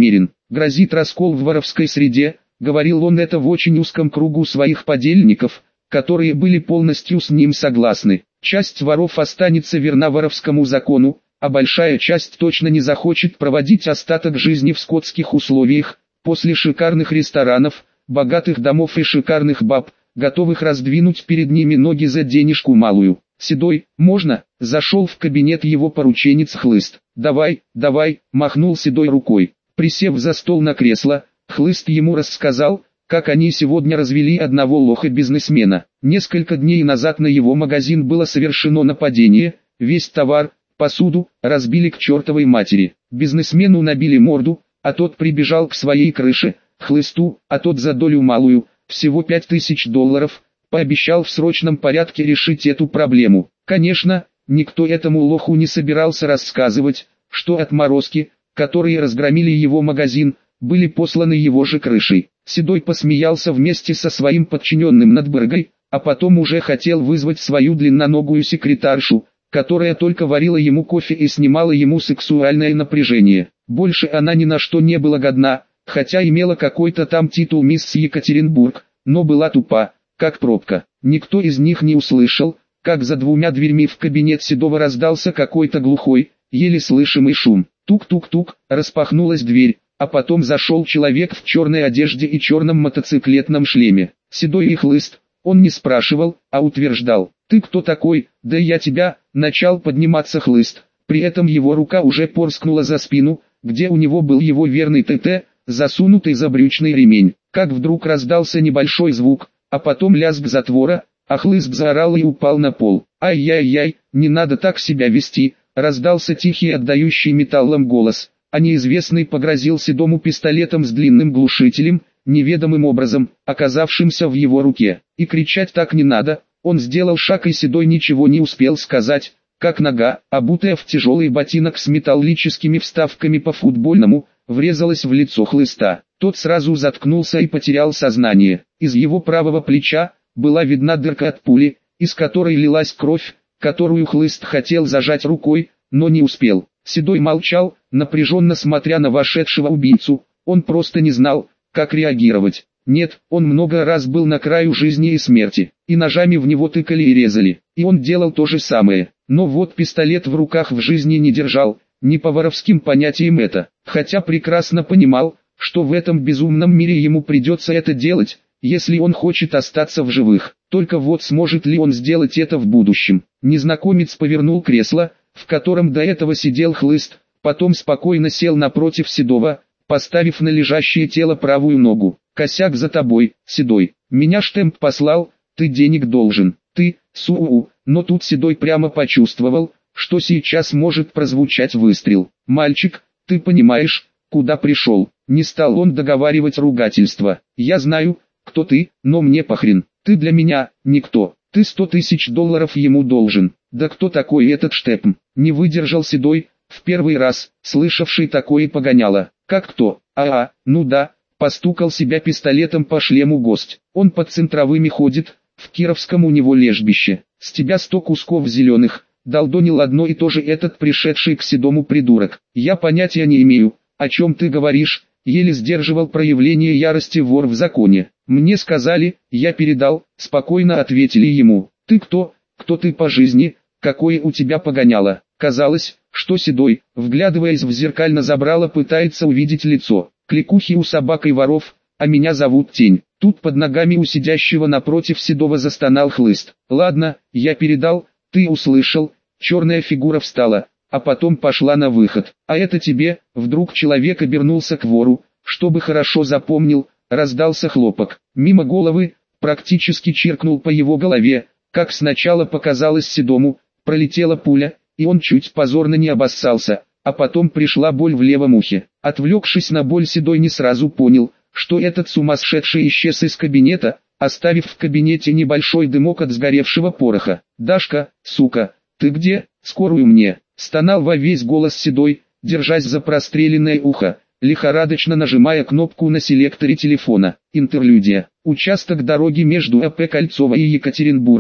Грозит раскол в воровской среде, говорил он это в очень узком кругу своих подельников, которые были полностью с ним согласны. Часть воров останется верна воровскому закону, а большая часть точно не захочет проводить остаток жизни в скотских условиях, после шикарных ресторанов, богатых домов и шикарных баб, готовых раздвинуть перед ними ноги за денежку малую. «Седой, можно?» — зашел в кабинет его порученец Хлыст. «Давай, давай», — махнул Седой рукой. Присев за стол на кресло, Хлыст ему рассказал, как они сегодня развели одного лоха-бизнесмена. Несколько дней назад на его магазин было совершено нападение, весь товар, посуду, разбили к чертовой матери. Бизнесмену набили морду, а тот прибежал к своей крыше, Хлысту, а тот за долю малую, всего пять тысяч долларов, пообещал в срочном порядке решить эту проблему. Конечно, никто этому лоху не собирался рассказывать, что отморозки, которые разгромили его магазин, были посланы его же крышей. Седой посмеялся вместе со своим подчиненным над Быргой, а потом уже хотел вызвать свою длинноногую секретаршу, которая только варила ему кофе и снимала ему сексуальное напряжение. Больше она ни на что не была годна, хотя имела какой-то там титул мисс Екатеринбург, но была тупа, как пробка. Никто из них не услышал, как за двумя дверьми в кабинет Седова раздался какой-то глухой, еле слышимый шум. Тук-тук-тук, распахнулась дверь, а потом зашел человек в черной одежде и черном мотоциклетном шлеме. Седой и Хлыст, он не спрашивал, а утверждал. «Ты кто такой? Да я тебя», — начал подниматься Хлыст. При этом его рука уже порскнула за спину, где у него был его верный ТТ, засунутый за брючный ремень. Как вдруг раздался небольшой звук, а потом лязг затвора, а Хлыст заорал и упал на пол. «Ай-яй-яй, не надо так себя вести», — раздался тихий отдающий металлом голос, а неизвестный погрозил Седому пистолетом с длинным глушителем, неведомым образом, оказавшимся в его руке. И кричать так не надо, он сделал шаг и Седой ничего не успел сказать, как нога, обутая в тяжелый ботинок с металлическими вставками по-футбольному, врезалась в лицо Хлыста. Тот сразу заткнулся и потерял сознание. Из его правого плеча была видна дырка от пули, из которой лилась кровь, которую Хлыст хотел зажать рукой, но не успел. Седой молчал, напряженно смотря на вошедшего убийцу, он просто не знал, как реагировать. Нет, он много раз был на краю жизни и смерти, и ножами в него тыкали и резали, и он делал то же самое, но вот пистолет в руках в жизни не держал, не по воровским понятиям это, хотя прекрасно понимал, что в этом безумном мире ему придется это делать, если он хочет остаться в живых. Только вот сможет ли он сделать это в будущем? Незнакомец повернул кресло, в котором до этого сидел Хлыст, потом спокойно сел напротив Седова, поставив на лежащее тело правую ногу. «Косяк за тобой, Седой. Меня Штемп послал, ты денег должен. Ты, суу». Но тут Седой прямо почувствовал, что сейчас может прозвучать выстрел. «Мальчик, ты понимаешь, куда пришел?» Не стал он договаривать ругательство. «Я знаю, кто ты, но мне похрен. Ты для меня никто. Ты сто тысяч долларов ему должен». «Да кто такой этот Штемп?» Не выдержал Седой, в первый раз, слышавший такое погоняло. «Как кто? А-а, ну да». Постукал себя пистолетом по шлему гость. «Он под центровыми ходит, в Кировском у него лежбище. С тебя сто кусков зеленых», долдонил одно и то же этот пришедший к Седому придурок. «Я понятия не имею, о чем ты говоришь», еле сдерживал проявление ярости вор в законе. «Мне сказали, я передал», спокойно ответили ему. «Ты кто? Кто ты по жизни? Какое у тебя погоняло?» Казалось, что Седой, вглядываясь в зеркально забрало, пытается увидеть лицо. «Кликухи у собак и воров, а меня зовут Тень». Тут под ногами у сидящего напротив Седова застонал Хлыст. «Ладно, я передал, ты услышал». Черная фигура встала, а потом пошла на выход. «А это тебе?» Вдруг человек обернулся к вору, чтобы хорошо запомнил, раздался хлопок. Мимо головы, практически чиркнул по его голове, как сначала показалось Седому, пролетела пуля, и он чуть позорно не обоссался. А потом пришла боль в левом ухе. Отвлекшись на боль, Седой не сразу понял, что этот сумасшедший исчез из кабинета, оставив в кабинете небольшой дымок от сгоревшего пороха. «Дашка, сука, ты где? Скорую мне!» Стонал во весь голос Седой, держась за простреленное ухо, лихорадочно нажимая кнопку на селекторе телефона. Интерлюдия. Участок дороги между АП Кольцово и Екатеринбургом.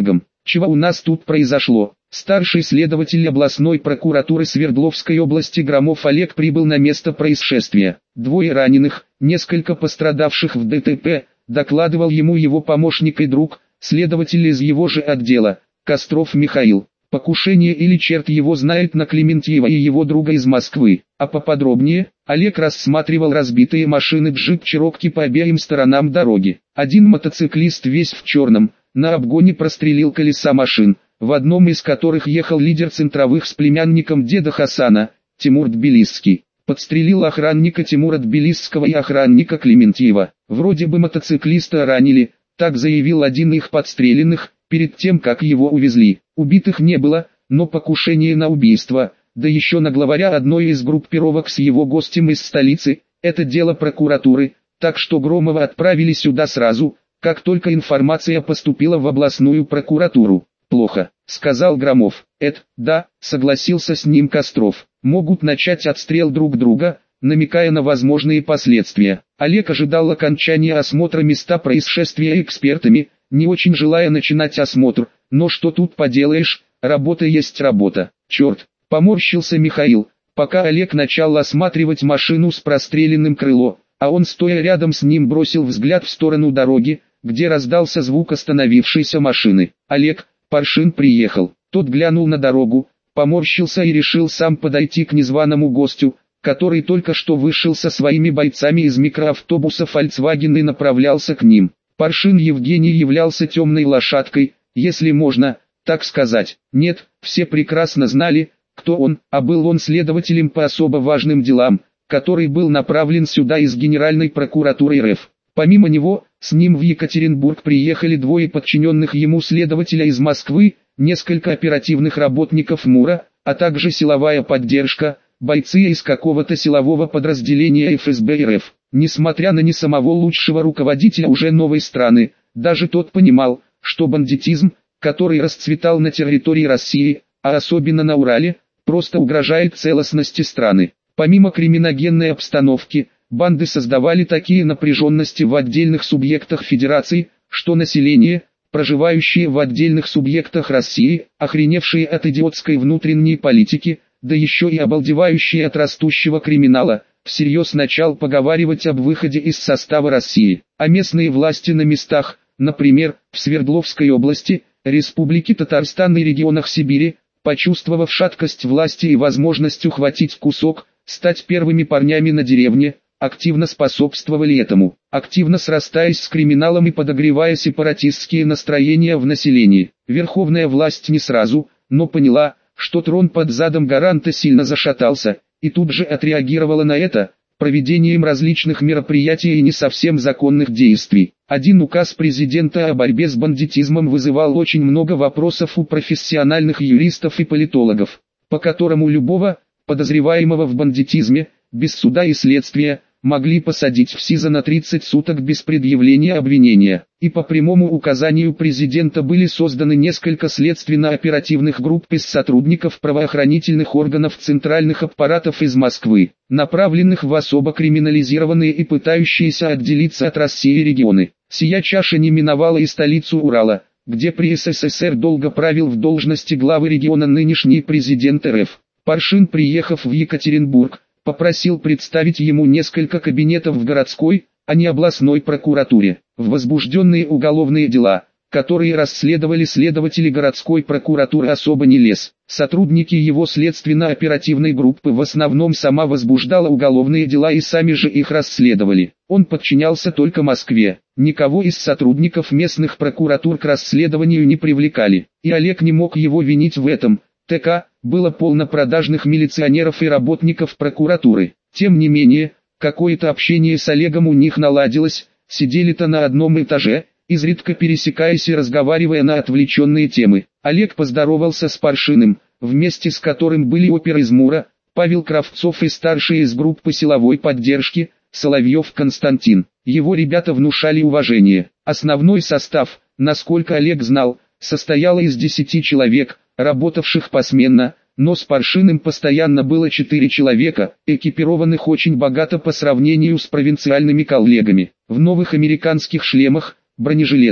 чего у нас тут произошло? Старший следователь областной прокуратуры Свердловской области Громов Олег прибыл на место происшествия. Двое раненых, несколько пострадавших в ДТП, докладывал ему его помощник и друг, следователь из его же отдела, Костров Михаил. Покушение или черт его знает на Клементьева и его друга из Москвы. А поподробнее, Олег рассматривал разбитые машины джип Черокки по обеим сторонам дороги. Один мотоциклист весь в черном, на обгоне прострелил колеса машин, в одном из которых ехал лидер центровых с племянником деда Хасана, Тимур Тбилисский. Подстрелил охранника Тимура Тбилисского и охранника Клементьева. Вроде бы мотоциклиста ранили, так заявил один их подстреленных, перед тем как его увезли. Убитых не было, но покушение на убийство, да еще на главаря одной из группировок с его гостем из столицы, это дело прокуратуры, так что Громова отправили сюда сразу, как только информация поступила в областную прокуратуру. «Плохо», — сказал Громов. «Это, да», — согласился с ним Костров. «Могут начать отстрел друг друга», намекая на возможные последствия. Олег ожидал окончания осмотра места происшествия экспертами, не очень желая начинать осмотр, но что тут поделаешь, работа есть работа. «Черт», — поморщился Михаил, пока Олег начал осматривать машину с простреленным крылом, а он, стоя рядом с ним, бросил взгляд в сторону дороги, где раздался звук остановившейся машины. «Олег, Паршин приехал». Тот глянул на дорогу, поморщился и решил сам подойти к незваному гостю, который только что вышел со своими бойцами из микроавтобуса Volkswagen и направлялся к ним. Паршин Евгений являлся темной лошадкой, если можно так сказать. Нет, все прекрасно знали, кто он, а был он следователем по особо важным делам, который был направлен сюда из Генеральной прокуратуры РФ. Помимо него, с ним в Екатеринбург приехали двое подчиненных ему следователя из Москвы, несколько оперативных работников МУРа, а также силовая поддержка, бойцы из какого-то силового подразделения эф эс бэ эр эф. Несмотря на не самого лучшего руководителя уже новой страны, даже тот понимал, что бандитизм, который расцветал на территории России, а особенно на Урале, просто угрожает целостности страны. Помимо криминогенной обстановки, банды создавали такие напряженности в отдельных субъектах Федерации, что население, проживающее в отдельных субъектах России, охреневшие от идиотской внутренней политики, да еще и обалдевающие от растущего криминала, всерьез начал поговаривать об выходе из состава России. А местные власти на местах, например, в Свердловской области, Республике Татарстан и регионах Сибири, почувствовав шаткость власти и возможность ухватить кусок, стать первыми парнями на деревне, активно способствовали этому, активно срастаясь с криминалом и подогревая сепаратистские настроения в населении. Верховная власть не сразу, но поняла, что трон под задом гаранта сильно зашатался, и тут же отреагировала на это, проведением различных мероприятий и не совсем законных действий. Один указ президента о борьбе с бандитизмом вызывал очень много вопросов у профессиональных юристов и политологов, по которому любого, подозреваемого в бандитизме, без суда и следствия, могли посадить в СИЗО на тридцать суток без предъявления обвинения. И по прямому указанию президента были созданы несколько следственно-оперативных групп из сотрудников правоохранительных органов центральных аппаратов из Москвы, направленных в особо криминализированные и пытающиеся отделиться от России регионы. Сия чаша не миновала и столицу Урала, где при эс эс эс эр долго правил в должности главы региона нынешний президент эр эф. Паршин, приехав в Екатеринбург, попросил представить ему несколько кабинетов в городской, а не областной прокуратуре. В возбужденные уголовные дела, которые расследовали следователи городской прокуратуры, особо не лез. Сотрудники его следственно-оперативной группы в основном сама возбуждала уголовные дела и сами же их расследовали. Он подчинялся только Москве, никого из сотрудников местных прокуратур к расследованию не привлекали. И Олег не мог его винить в этом. ТК было полно продажных милиционеров и работников прокуратуры. Тем не менее, какое-то общение с Олегом у них наладилось, сидели-то на одном этаже, изредка пересекаясь и разговаривая на отвлеченные темы. Олег поздоровался с Паршиным, вместе с которым были опер из МУРа, Павел Кравцов и старший из группы силовой поддержки, Соловьев Константин. Его ребята внушали уважение. Основной состав, насколько Олег знал, состоял из десяти человек, работавших посменно, но с Паршиным постоянно было четыре человека, экипированных очень богато по сравнению с провинциальными коллегами, в новых американских шлемах, бронежилетах.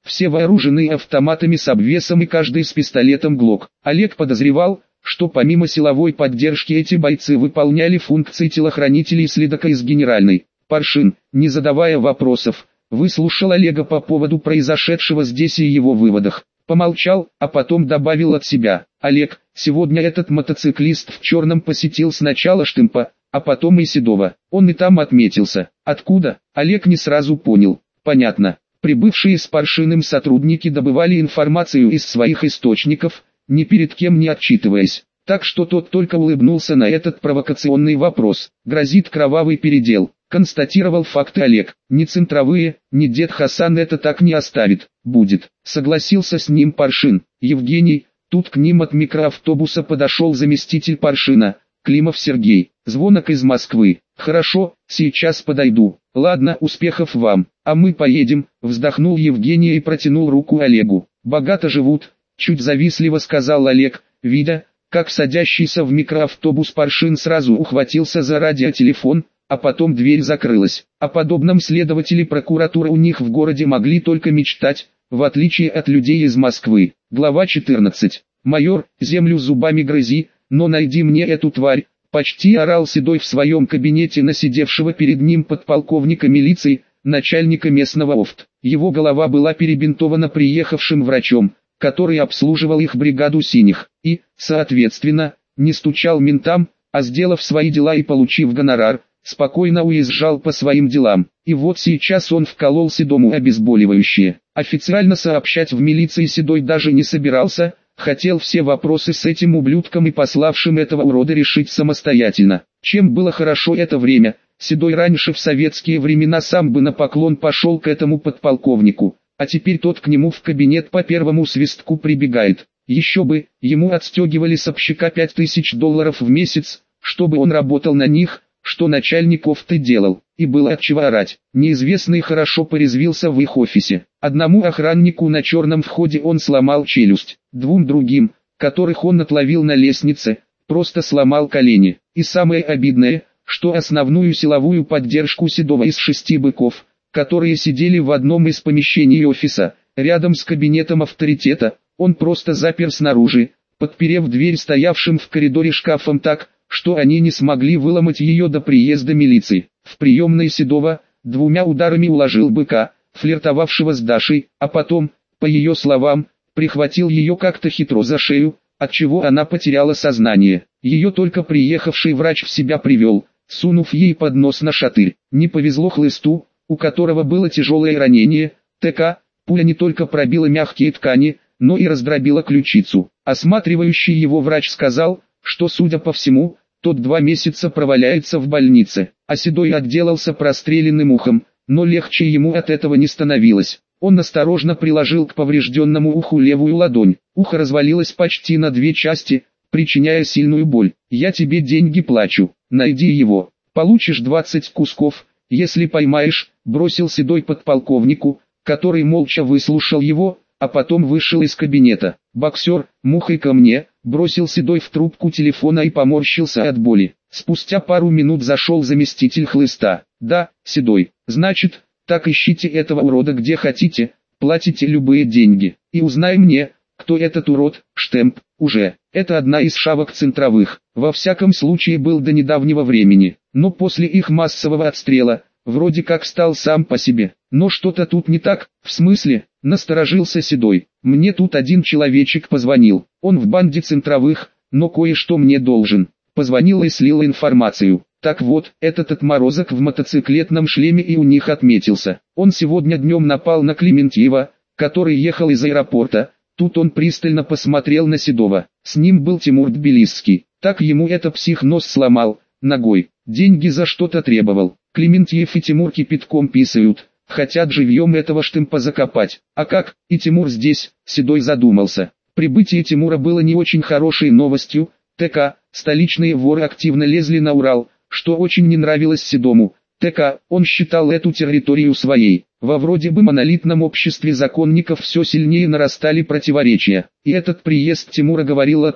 все вооружены автоматами с обвесом и каждый с пистолетом Глок. Олег подозревал, что помимо силовой поддержки эти бойцы выполняли функции телохранителей следака из генеральной. Паршин, не задавая вопросов, выслушал Олега по поводу произошедшего здесь и его выводах. Помолчал, а потом добавил от себя: «Олег, сегодня этот мотоциклист в черном посетил сначала Штымпа, а потом и Седова. Он и там отметился. Откуда?» Олег не сразу понял. Понятно. Прибывшие с Паршиным сотрудники добывали информацию из своих источников, ни перед кем не отчитываясь. Так что тот только улыбнулся на этот провокационный вопрос. «Грозит кровавый передел», констатировал факты Олег. «Ни центровые, ни дед Хасан это так не оставит. Будет», согласился с ним Паршин. «Евгений». Тут к ним от микроавтобуса подошел заместитель Паршина, Климов Сергей. «Звонок из Москвы». «Хорошо, сейчас подойду». «Ладно, успехов вам, а мы поедем», вздохнул Евгений и протянул руку Олегу. «Богато живут», чуть завистливо сказал Олег, видя, как садящийся в микроавтобус Паршин сразу ухватился за радиотелефон, а потом дверь закрылась. О подобном следователи прокуратуры у них в городе могли только мечтать, в отличие от людей из Москвы. Глава четырнадцать. «Майор, землю зубами грызи, но найди мне эту тварь», почти орал Седой в своем кабинете на сидевшего перед ним подполковника милиции, начальника местного ОФТ. Его голова была перебинтована приехавшим врачом, который обслуживал их бригаду синих, и, соответственно, не стучал ментам, а сделав свои дела и получив гонорар, спокойно уезжал по своим делам. И вот сейчас он вколол Седому обезболивающее. Официально сообщать в милиции Седой даже не собирался, хотел все вопросы с этим ублюдком и пославшим этого урода решить самостоятельно. Чем было хорошо это время, Седой раньше в советские времена сам бы на поклон пошел к этому подполковнику, а теперь тот к нему в кабинет по первому свистку прибегает. Еще бы, ему отстегивали с общака пять тысяч долларов в месяц, чтобы он работал на них, что начальник ОФТы делал, и было от чего орать. Неизвестный хорошо порезвился в их офисе. Одному охраннику на черном входе он сломал челюсть, двум другим, которых он отловил на лестнице, просто сломал колени. И самое обидное, что основную силовую поддержку Седова из шести быков, которые сидели в одном из помещений офиса, рядом с кабинетом авторитета, он просто запер снаружи, подперев дверь стоявшим в коридоре шкафом так, что они не смогли выломать ее до приезда милиции. В приемной Седова двумя ударами уложил быка, флиртовавшего с Дашей, а потом, по ее словам, прихватил ее как-то хитро за шею, отчего она потеряла сознание. Ее только приехавший врач в себя привел, сунув ей под нос на шатырь. Не повезло хлысту, у которого было тяжелое ранение, ТК, пуля не только пробила мягкие ткани, но и раздробила ключицу. Осматривающий его врач сказал, что, судя по всему, тот два месяца проваляется в больнице, а Седой отделался простреленным ухом, но легче ему от этого не становилось. Он осторожно приложил к поврежденному уху левую ладонь. Ухо развалилось почти на две части, причиняя сильную боль. «Я тебе деньги плачу, найди его, получишь двадцать кусков, если поймаешь», бросил Седой подполковнику, который молча выслушал его, а потом вышел из кабинета. «Боксер, мухой ко мне», бросил Седой в трубку телефона и поморщился от боли. Спустя пару минут зашел заместитель хлыста. «Да, Седой, значит, так ищите этого урода где хотите, платите любые деньги, и узнай мне, кто этот урод, Штемп, уже». Это одна из шавок центровых, во всяком случае был до недавнего времени, но после их массового отстрела, вроде как стал сам по себе. Но что-то тут не так, в смысле, насторожился Седой. «Мне тут один человечек позвонил, он в банде центровых, но кое-что мне должен». Позвонил и слил информацию. Так вот, этот отморозок в мотоциклетном шлеме и у них отметился. Он сегодня днем напал на Клементьева, который ехал из аэропорта. Тут он пристально посмотрел на Седова. С ним был Тимур Тбилисский. Так ему это псих нос сломал, ногой. Деньги за что-то требовал. Клементьев и Тимур кипятком писают. Хотят живьем этого Штемпа закопать. А как, и Тимур здесь, Седой задумался. Прибытие Тимура было не очень хорошей новостью. ТК, столичные воры активно лезли на Урал, что очень не нравилось Седому. ТК, он считал эту территорию своей. Во вроде бы монолитном обществе законников все сильнее нарастали противоречия. И этот приезд Тимура говорил о том,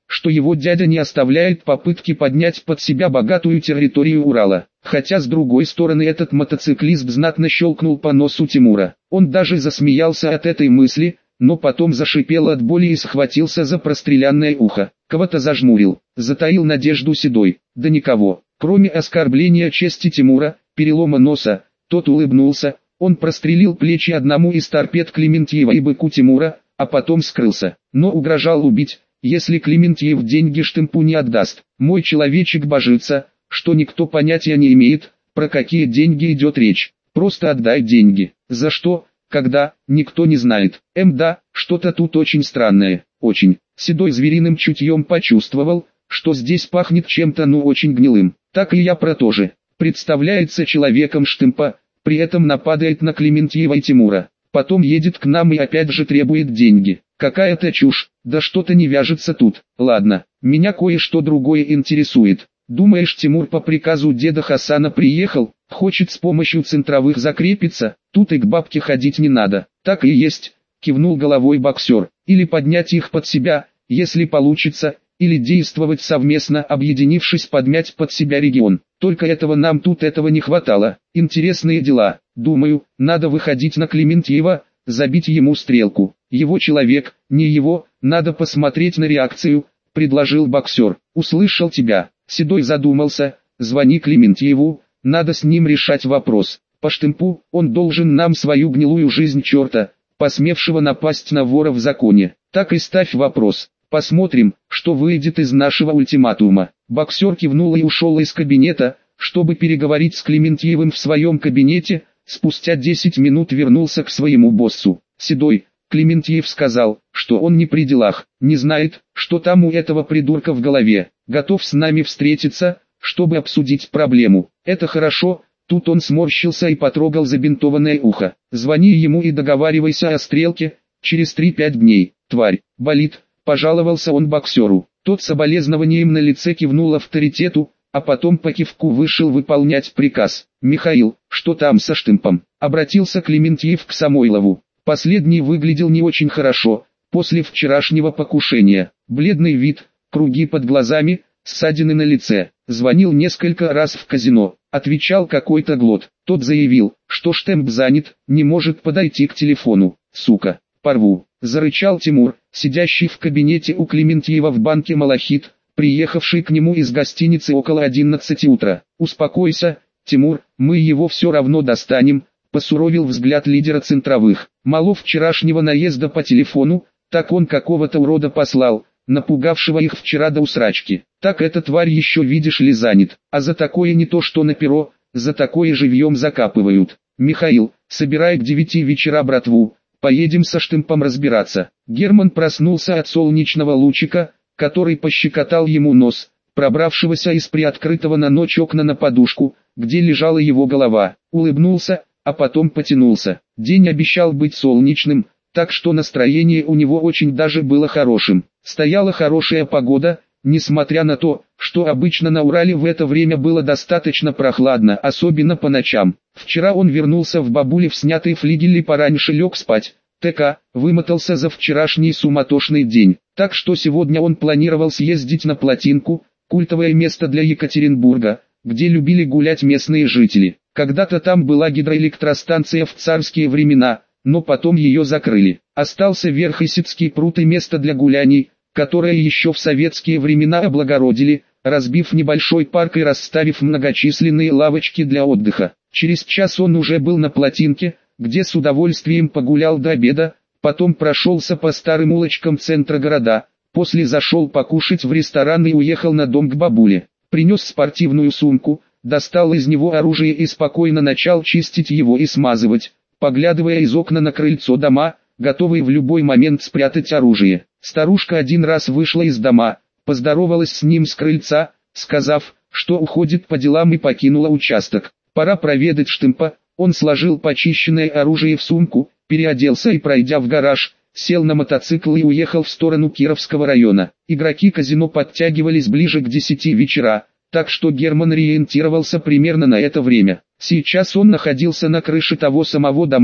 что его дядя не оставляет попытки поднять под себя богатую территорию Урала. Хотя с другой стороны этот мотоциклист знатно щелкнул по носу Тимура. Он даже засмеялся от этой мысли, но потом зашипел от боли и схватился за простреленное ухо. Кого-то зажмурил, затаил надежду Седой. Да никого, кроме оскорбления чести Тимура, перелома носа. Тот улыбнулся, он прострелил плечи одному из торпед Клементьева и быку Тимура, а потом скрылся. Но угрожал убить, если Клементьев деньги Штемпу не отдаст. Мой человечек божится, что никто понятия не имеет, про какие деньги идет речь. Просто отдай деньги. За что, когда, никто не знает. Эм да, что-то тут очень странное, очень. Седой звериным чутьем почувствовал, что здесь пахнет чем-то ну очень гнилым. Так и я про то же. Представляется человеком Штемпа, при этом нападает на Клементьева и Тимура. Потом едет к нам и опять же требует деньги. Какая-то чушь, да что-то не вяжется тут. Ладно, меня кое-что другое интересует. Думаешь, Тимур по приказу деда Хасана приехал, хочет с помощью центровых закрепиться? Тут и к бабке ходить не надо. Так и есть, кивнул головой боксер. Или поднять их под себя, если получится, или действовать совместно, объединившись, подмять под себя регион. Только этого нам тут этого не хватало. Интересные дела. Думаю, надо выходить на Клементьева, забить ему стрелку. Его человек, не его, надо посмотреть на реакцию, предложил боксер. Услышал тебя. Седой задумался, звони Клементьеву, надо с ним решать вопрос. По Штемпу, он должен нам свою гнилую жизнь черта, посмевшего напасть на вора в законе. Так и ставь вопрос. Посмотрим, что выйдет из нашего ультиматума. Боксер кивнул и ушел из кабинета, чтобы переговорить с Клементьевым в своем кабинете. Спустя десять минут вернулся к своему боссу. Седой, Клементьев сказал, что он не при делах, не знает, что там у этого придурка в голове. Готов с нами встретиться, чтобы обсудить проблему. Это хорошо. Тут он сморщился и потрогал забинтованное ухо. Звони ему и договаривайся о стрелке, через три-пять дней. Тварь, болит, пожаловался он боксеру. Тот соболезнованием на лице кивнул авторитету, а потом по кивку вышел выполнять приказ. «Михаил, что там со Штемпом?» Обратился Клементьев к Самойлову. Последний выглядел не очень хорошо, после вчерашнего покушения. Бледный вид, круги под глазами, ссадины на лице. Звонил несколько раз в казино, отвечал какой-то глот. Тот заявил, что Штемп занят, не может подойти к телефону. «Сука, порву!» — зарычал Тимур, сидящий в кабинете у Клементьева в банке «Малахит», приехавший к нему из гостиницы около одиннадцати утра. «Успокойся, Тимур, мы его все равно достанем», — посуровил взгляд лидера центровых. «Мало вчерашнего наезда по телефону, так он какого-то урода послал, напугавшего их вчера до усрачки. Так эта тварь еще видишь ли занят, а за такое не то что на перо, за такое живьем закапывают. Михаил, собирай к девяти вечера братву, поедем со Штемпом разбираться». Герман проснулся от солнечного лучика, который пощекотал ему нос, пробравшегося из приоткрытого на ночь окна на подушку, где лежала его голова. Улыбнулся, а потом потянулся. День обещал быть солнечным, так что настроение у него очень даже было хорошим. Стояла хорошая погода, несмотря на то, что обычно на Урале в это время было достаточно прохладно, особенно по ночам. Вчера он вернулся в бабуле в снятый флигель и пораньше лег спать. ТК, вымотался за вчерашний суматошный день, так что сегодня он планировал съездить на Плотинку, культовое место для Екатеринбурга, где любили гулять местные жители. Когда-то там была гидроэлектростанция в царские времена, но потом ее закрыли. Остался Верхесецкий пруд и место для гуляний, которое еще в советские времена облагородили, разбив небольшой парк и расставив многочисленные лавочки для отдыха. Через час он уже был на Плотинке, где с удовольствием погулял до обеда, потом прошелся по старым улочкам центра города, после зашел покушать в ресторан и уехал на дом к бабуле. Принес спортивную сумку, достал из него оружие и спокойно начал чистить его и смазывать, поглядывая из окна на крыльцо дома, готовый в любой момент спрятать оружие. Старушка один раз вышла из дома, поздоровалась с ним с крыльца, сказав, что уходит по делам, и покинула участок. Пора проведать Штемпа. Он сложил почищенное оружие в сумку, переоделся и, пройдя в гараж, сел на мотоцикл и уехал в сторону Кировского района. Игроки казино подтягивались ближе к десяти вечера, так что Герман ориентировался примерно на это время. Сейчас он находился на крыше того самого дома,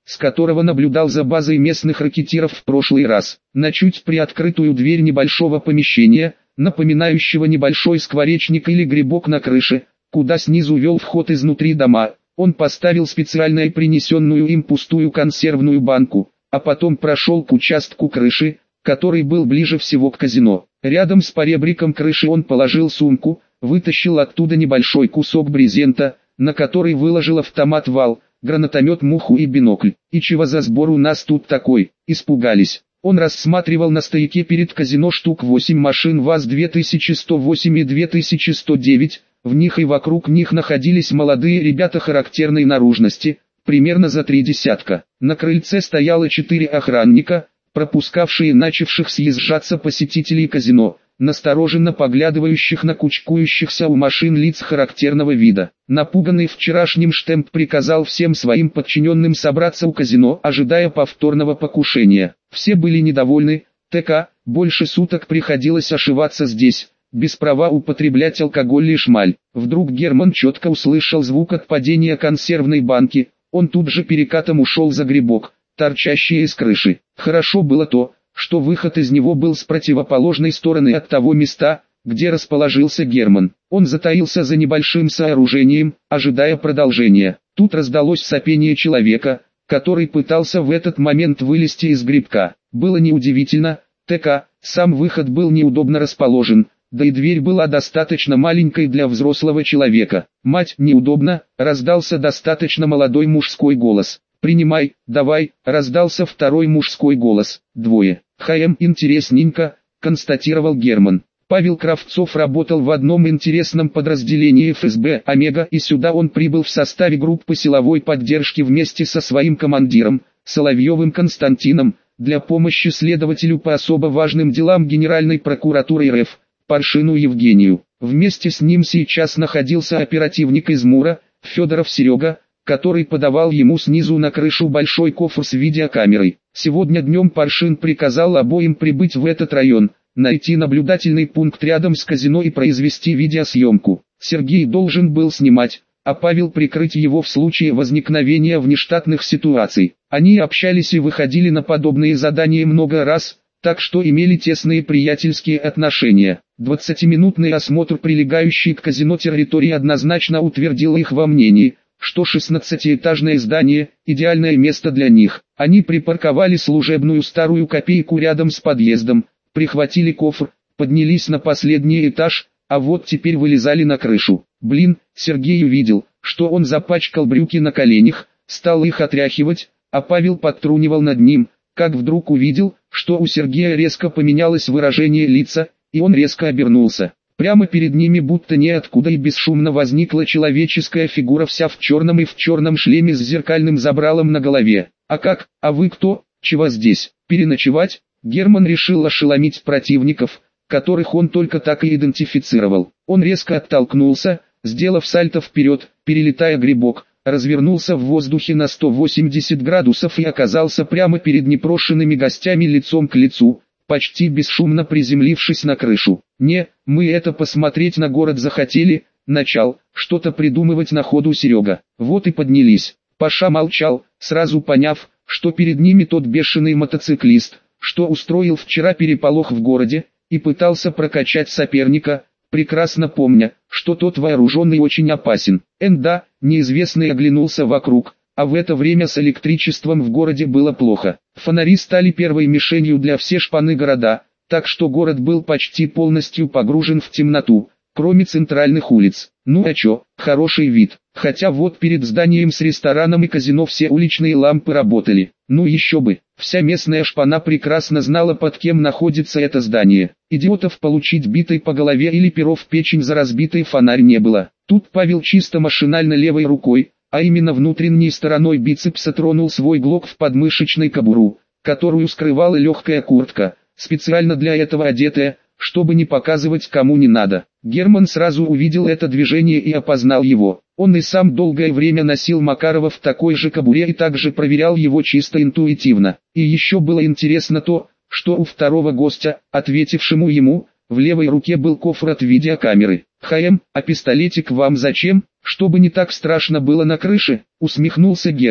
с которого наблюдал за базой местных ракетиров в прошлый раз. На чуть приоткрытую дверь небольшого помещения, напоминающего небольшой скворечник или грибок на крыше, куда снизу вел вход изнутри дома, он поставил специально принесенную им пустую консервную банку, а потом прошел к участку крыши, который был ближе всего к казино. Рядом с поребриком крыши он положил сумку, вытащил оттуда небольшой кусок брезента, на который выложил автомат-вал, гранатомет, муху и бинокль. «И чего за сбор у нас тут такой?» – испугались. Он рассматривал на стояке перед казино штук восемь машин ВАЗ две тысячи сто восемь и две тысячи сто девять, в них и вокруг них находились молодые ребята характерной наружности, примерно за три десятка. На крыльце стояло четыре охранника, пропускавшие начавших съезжаться посетителей казино, настороженно поглядывающих на кучкующихся у машин лиц характерного вида. Напуганный вчерашним Штемп приказал всем своим подчиненным собраться у казино, ожидая повторного покушения. Все были недовольны, ТК, больше суток приходилось ошиваться здесь, без права употреблять алкоголь и шмаль. Вдруг Герман четко услышал звук от падения консервной банки, он тут же перекатом ушел за грибок, торчащий из крыши. Хорошо было то, что выход из него был с противоположной стороны от того места, где расположился Герман. Он затаился за небольшим сооружением, ожидая продолжения. Тут раздалось сопение человека, который пытался в этот момент вылезти из грибка. Было неудивительно, ТК, сам выход был неудобно расположен, да и дверь была достаточно маленькой для взрослого человека. «Мать, неудобно», раздался достаточно молодой мужской голос. «Принимай, давай», раздался второй мужской голос. «Двое». «Хм, интересненько», констатировал Герман. Павел Кравцов работал в одном интересном подразделении эф эс бэ «Омега», и сюда он прибыл в составе группы силовой поддержки вместе со своим командиром, Соловьевым Константином, для помощи следователю по особо важным делам Генеральной прокуратуры эр эф, Паршину Евгению. Вместе с ним сейчас находился оперативник из МУРа, Федоров Серега, который подавал ему снизу на крышу большой кофр с видеокамерой. Сегодня днем Паршин приказал обоим прибыть в этот район, найти наблюдательный пункт рядом с казино и произвести видеосъемку. Сергей должен был снимать, а Павел прикрыть его в случае возникновения внештатных ситуаций. Они общались и выходили на подобные задания много раз, так что имели тесные приятельские отношения. Двадцатиминутный осмотр прилегающей к казино территории однозначно утвердил их во мнении, что шестнадцатиэтажное здание – идеальное место для них. Они припарковали служебную старую копейку рядом с подъездом, прихватили кофр, поднялись на последний этаж, а вот теперь вылезали на крышу. Блин, Сергей увидел, что он запачкал брюки на коленях, стал их отряхивать, а Павел подтрунивал над ним, как вдруг увидел, что у Сергея резко поменялось выражение лица, и он резко обернулся. Прямо перед ними будто ниоткуда и бесшумно возникла человеческая фигура, вся в черном и в черном шлеме с зеркальным забралом на голове. «А как? А вы кто? Чего здесь? Переночевать?» Герман решил ошеломить противников, которых он только так и идентифицировал. Он резко оттолкнулся, сделав сальто вперед, перелетая грибок, развернулся в воздухе на сто восемьдесят градусов и оказался прямо перед непрошенными гостями лицом к лицу, почти бесшумно приземлившись на крышу. «Не, мы это посмотреть на город захотели», начал что-то придумывать на ходу Серега. Вот и поднялись. Паша молчал, сразу поняв, что перед ними тот бешеный мотоциклист, что устроил вчера переполох в городе, и пытался прокачать соперника, прекрасно помня, что тот вооруженный очень опасен. Энда, неизвестный оглянулся вокруг, а в это время с электричеством в городе было плохо. Фонари стали первой мишенью для всей шпаны города, так что город был почти полностью погружен в темноту, кроме центральных улиц. Ну а чё, хороший вид, хотя вот перед зданием с рестораном и казино все уличные лампы работали. Ну еще бы, вся местная шпана прекрасно знала, под кем находится это здание. Идиотов получить битой по голове или перо в печень за разбитый фонарь не было. Тут Павел чисто машинально левой рукой, а именно внутренней стороной бицепса, тронул свой глок в подмышечной кобуру, которую скрывала легкая куртка, специально для этого одетая, чтобы не показывать кому не надо. Герман сразу увидел это движение и опознал его. Он и сам долгое время носил Макарова в такой же кобуре и также проверял его чисто интуитивно. И еще было интересно то, что у второго гостя, ответившему ему, в левой руке был кофр от видеокамеры. «Хм, а пистолетик вам зачем? Чтобы не так страшно было на крыше?» — усмехнулся Герман.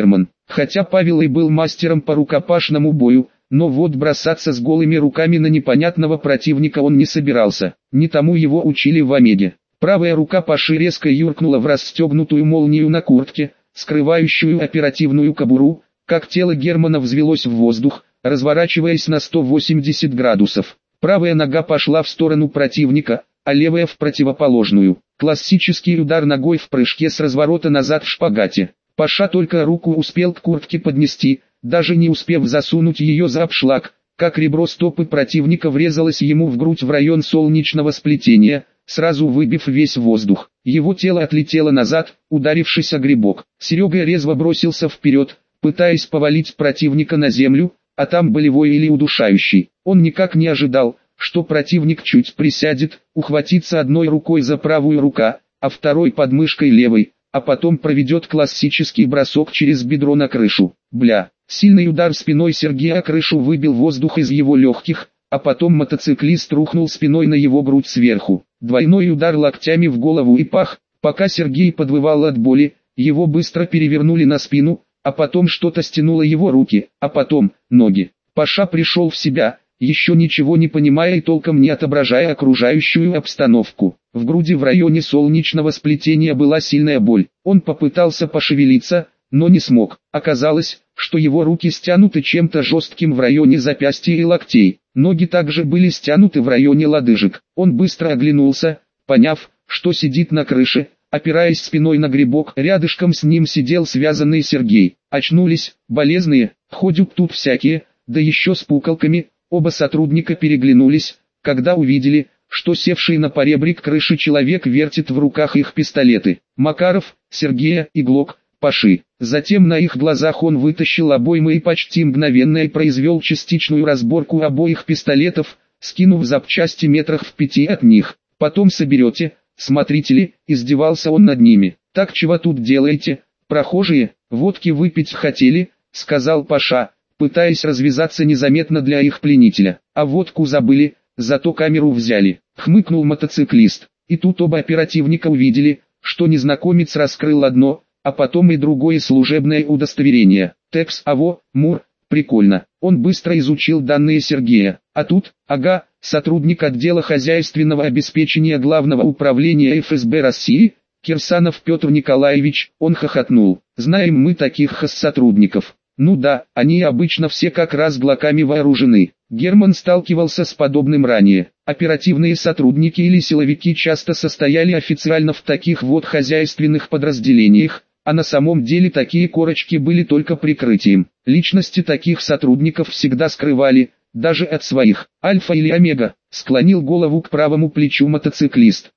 Хотя Павел и был мастером по рукопашному бою, но вот бросаться с голыми руками на непонятного противника он не собирался. Не тому его учили в Омеге. Правая рука Паши резко юркнула в расстегнутую молнию на куртке, скрывающую оперативную кобуру, как тело Германа взвелось в воздух, разворачиваясь на сто восемьдесят градусов. Правая нога пошла в сторону противника, а левая в противоположную. Классический удар ногой в прыжке с разворота назад в шпагате. Паша только руку успел к куртке поднести, даже не успев засунуть ее за обшлаг, как ребро стопы противника врезалось ему в грудь в район солнечного сплетения, сразу выбив весь воздух. Его тело отлетело назад, ударившись о грибок. Серега резво бросился вперед, пытаясь повалить противника на землю, а там болевой или удушающий. Он никак не ожидал, что противник чуть присядет, ухватится одной рукой за правую руку, а второй под мышкой левой, а потом проведет классический бросок через бедро на крышу. Бля! Сильный удар спиной Сергея о крышу выбил воздух из его легких, а потом мотоциклист рухнул спиной на его грудь сверху. Двойной удар локтями в голову и пах. Пока Сергей подвывал от боли, его быстро перевернули на спину, а потом что-то стянуло его руки, а потом ноги. Паша пришел в себя, еще ничего не понимая и толком не отображая окружающую обстановку. В груди в районе солнечного сплетения была сильная боль. Он попытался пошевелиться, но не смог. Оказалось, что его руки стянуты чем-то жестким в районе запястья и локтей. Ноги также были стянуты в районе лодыжек. Он быстро оглянулся, поняв, что сидит на крыше, опираясь спиной на грибок. Рядышком с ним сидел связанный Сергей. Очнулись, болезные, ходят тут всякие, да еще с пукалками. Оба сотрудника переглянулись, когда увидели, что севший на поребрик крыши человек вертит в руках их пистолеты. Макаров, Сергея и Глок, Паши. Затем на их глазах он вытащил обоймы и почти мгновенно произвел частичную разборку обоих пистолетов, скинув запчасти метрах в пяти от них. «Потом соберете, смотрители», издевался он над ними. «Так чего тут делаете, прохожие, водки выпить хотели», сказал Паша, пытаясь развязаться незаметно для их пленителя. «А водку забыли, зато камеру взяли», хмыкнул мотоциклист. И тут оба оперативника увидели, что незнакомец раскрыл одно, а потом и другое служебное удостоверение. Текс, аво, Мур, прикольно. Он быстро изучил данные Сергея. А тут, ага, сотрудник отдела хозяйственного обеспечения Главного управления эф эс бэ России, Кирсанов Петр Николаевич. Он хохотнул. Знаем мы таких сотрудников. Ну да, они обычно все как раз глоками вооружены. Герман сталкивался с подобным ранее. Оперативные сотрудники или силовики часто состояли официально в таких вот хозяйственных подразделениях, а на самом деле такие корочки были только прикрытием. Личности таких сотрудников всегда скрывали, даже от своих. Альфа или Омега, склонил голову к правому плечу мотоциклист.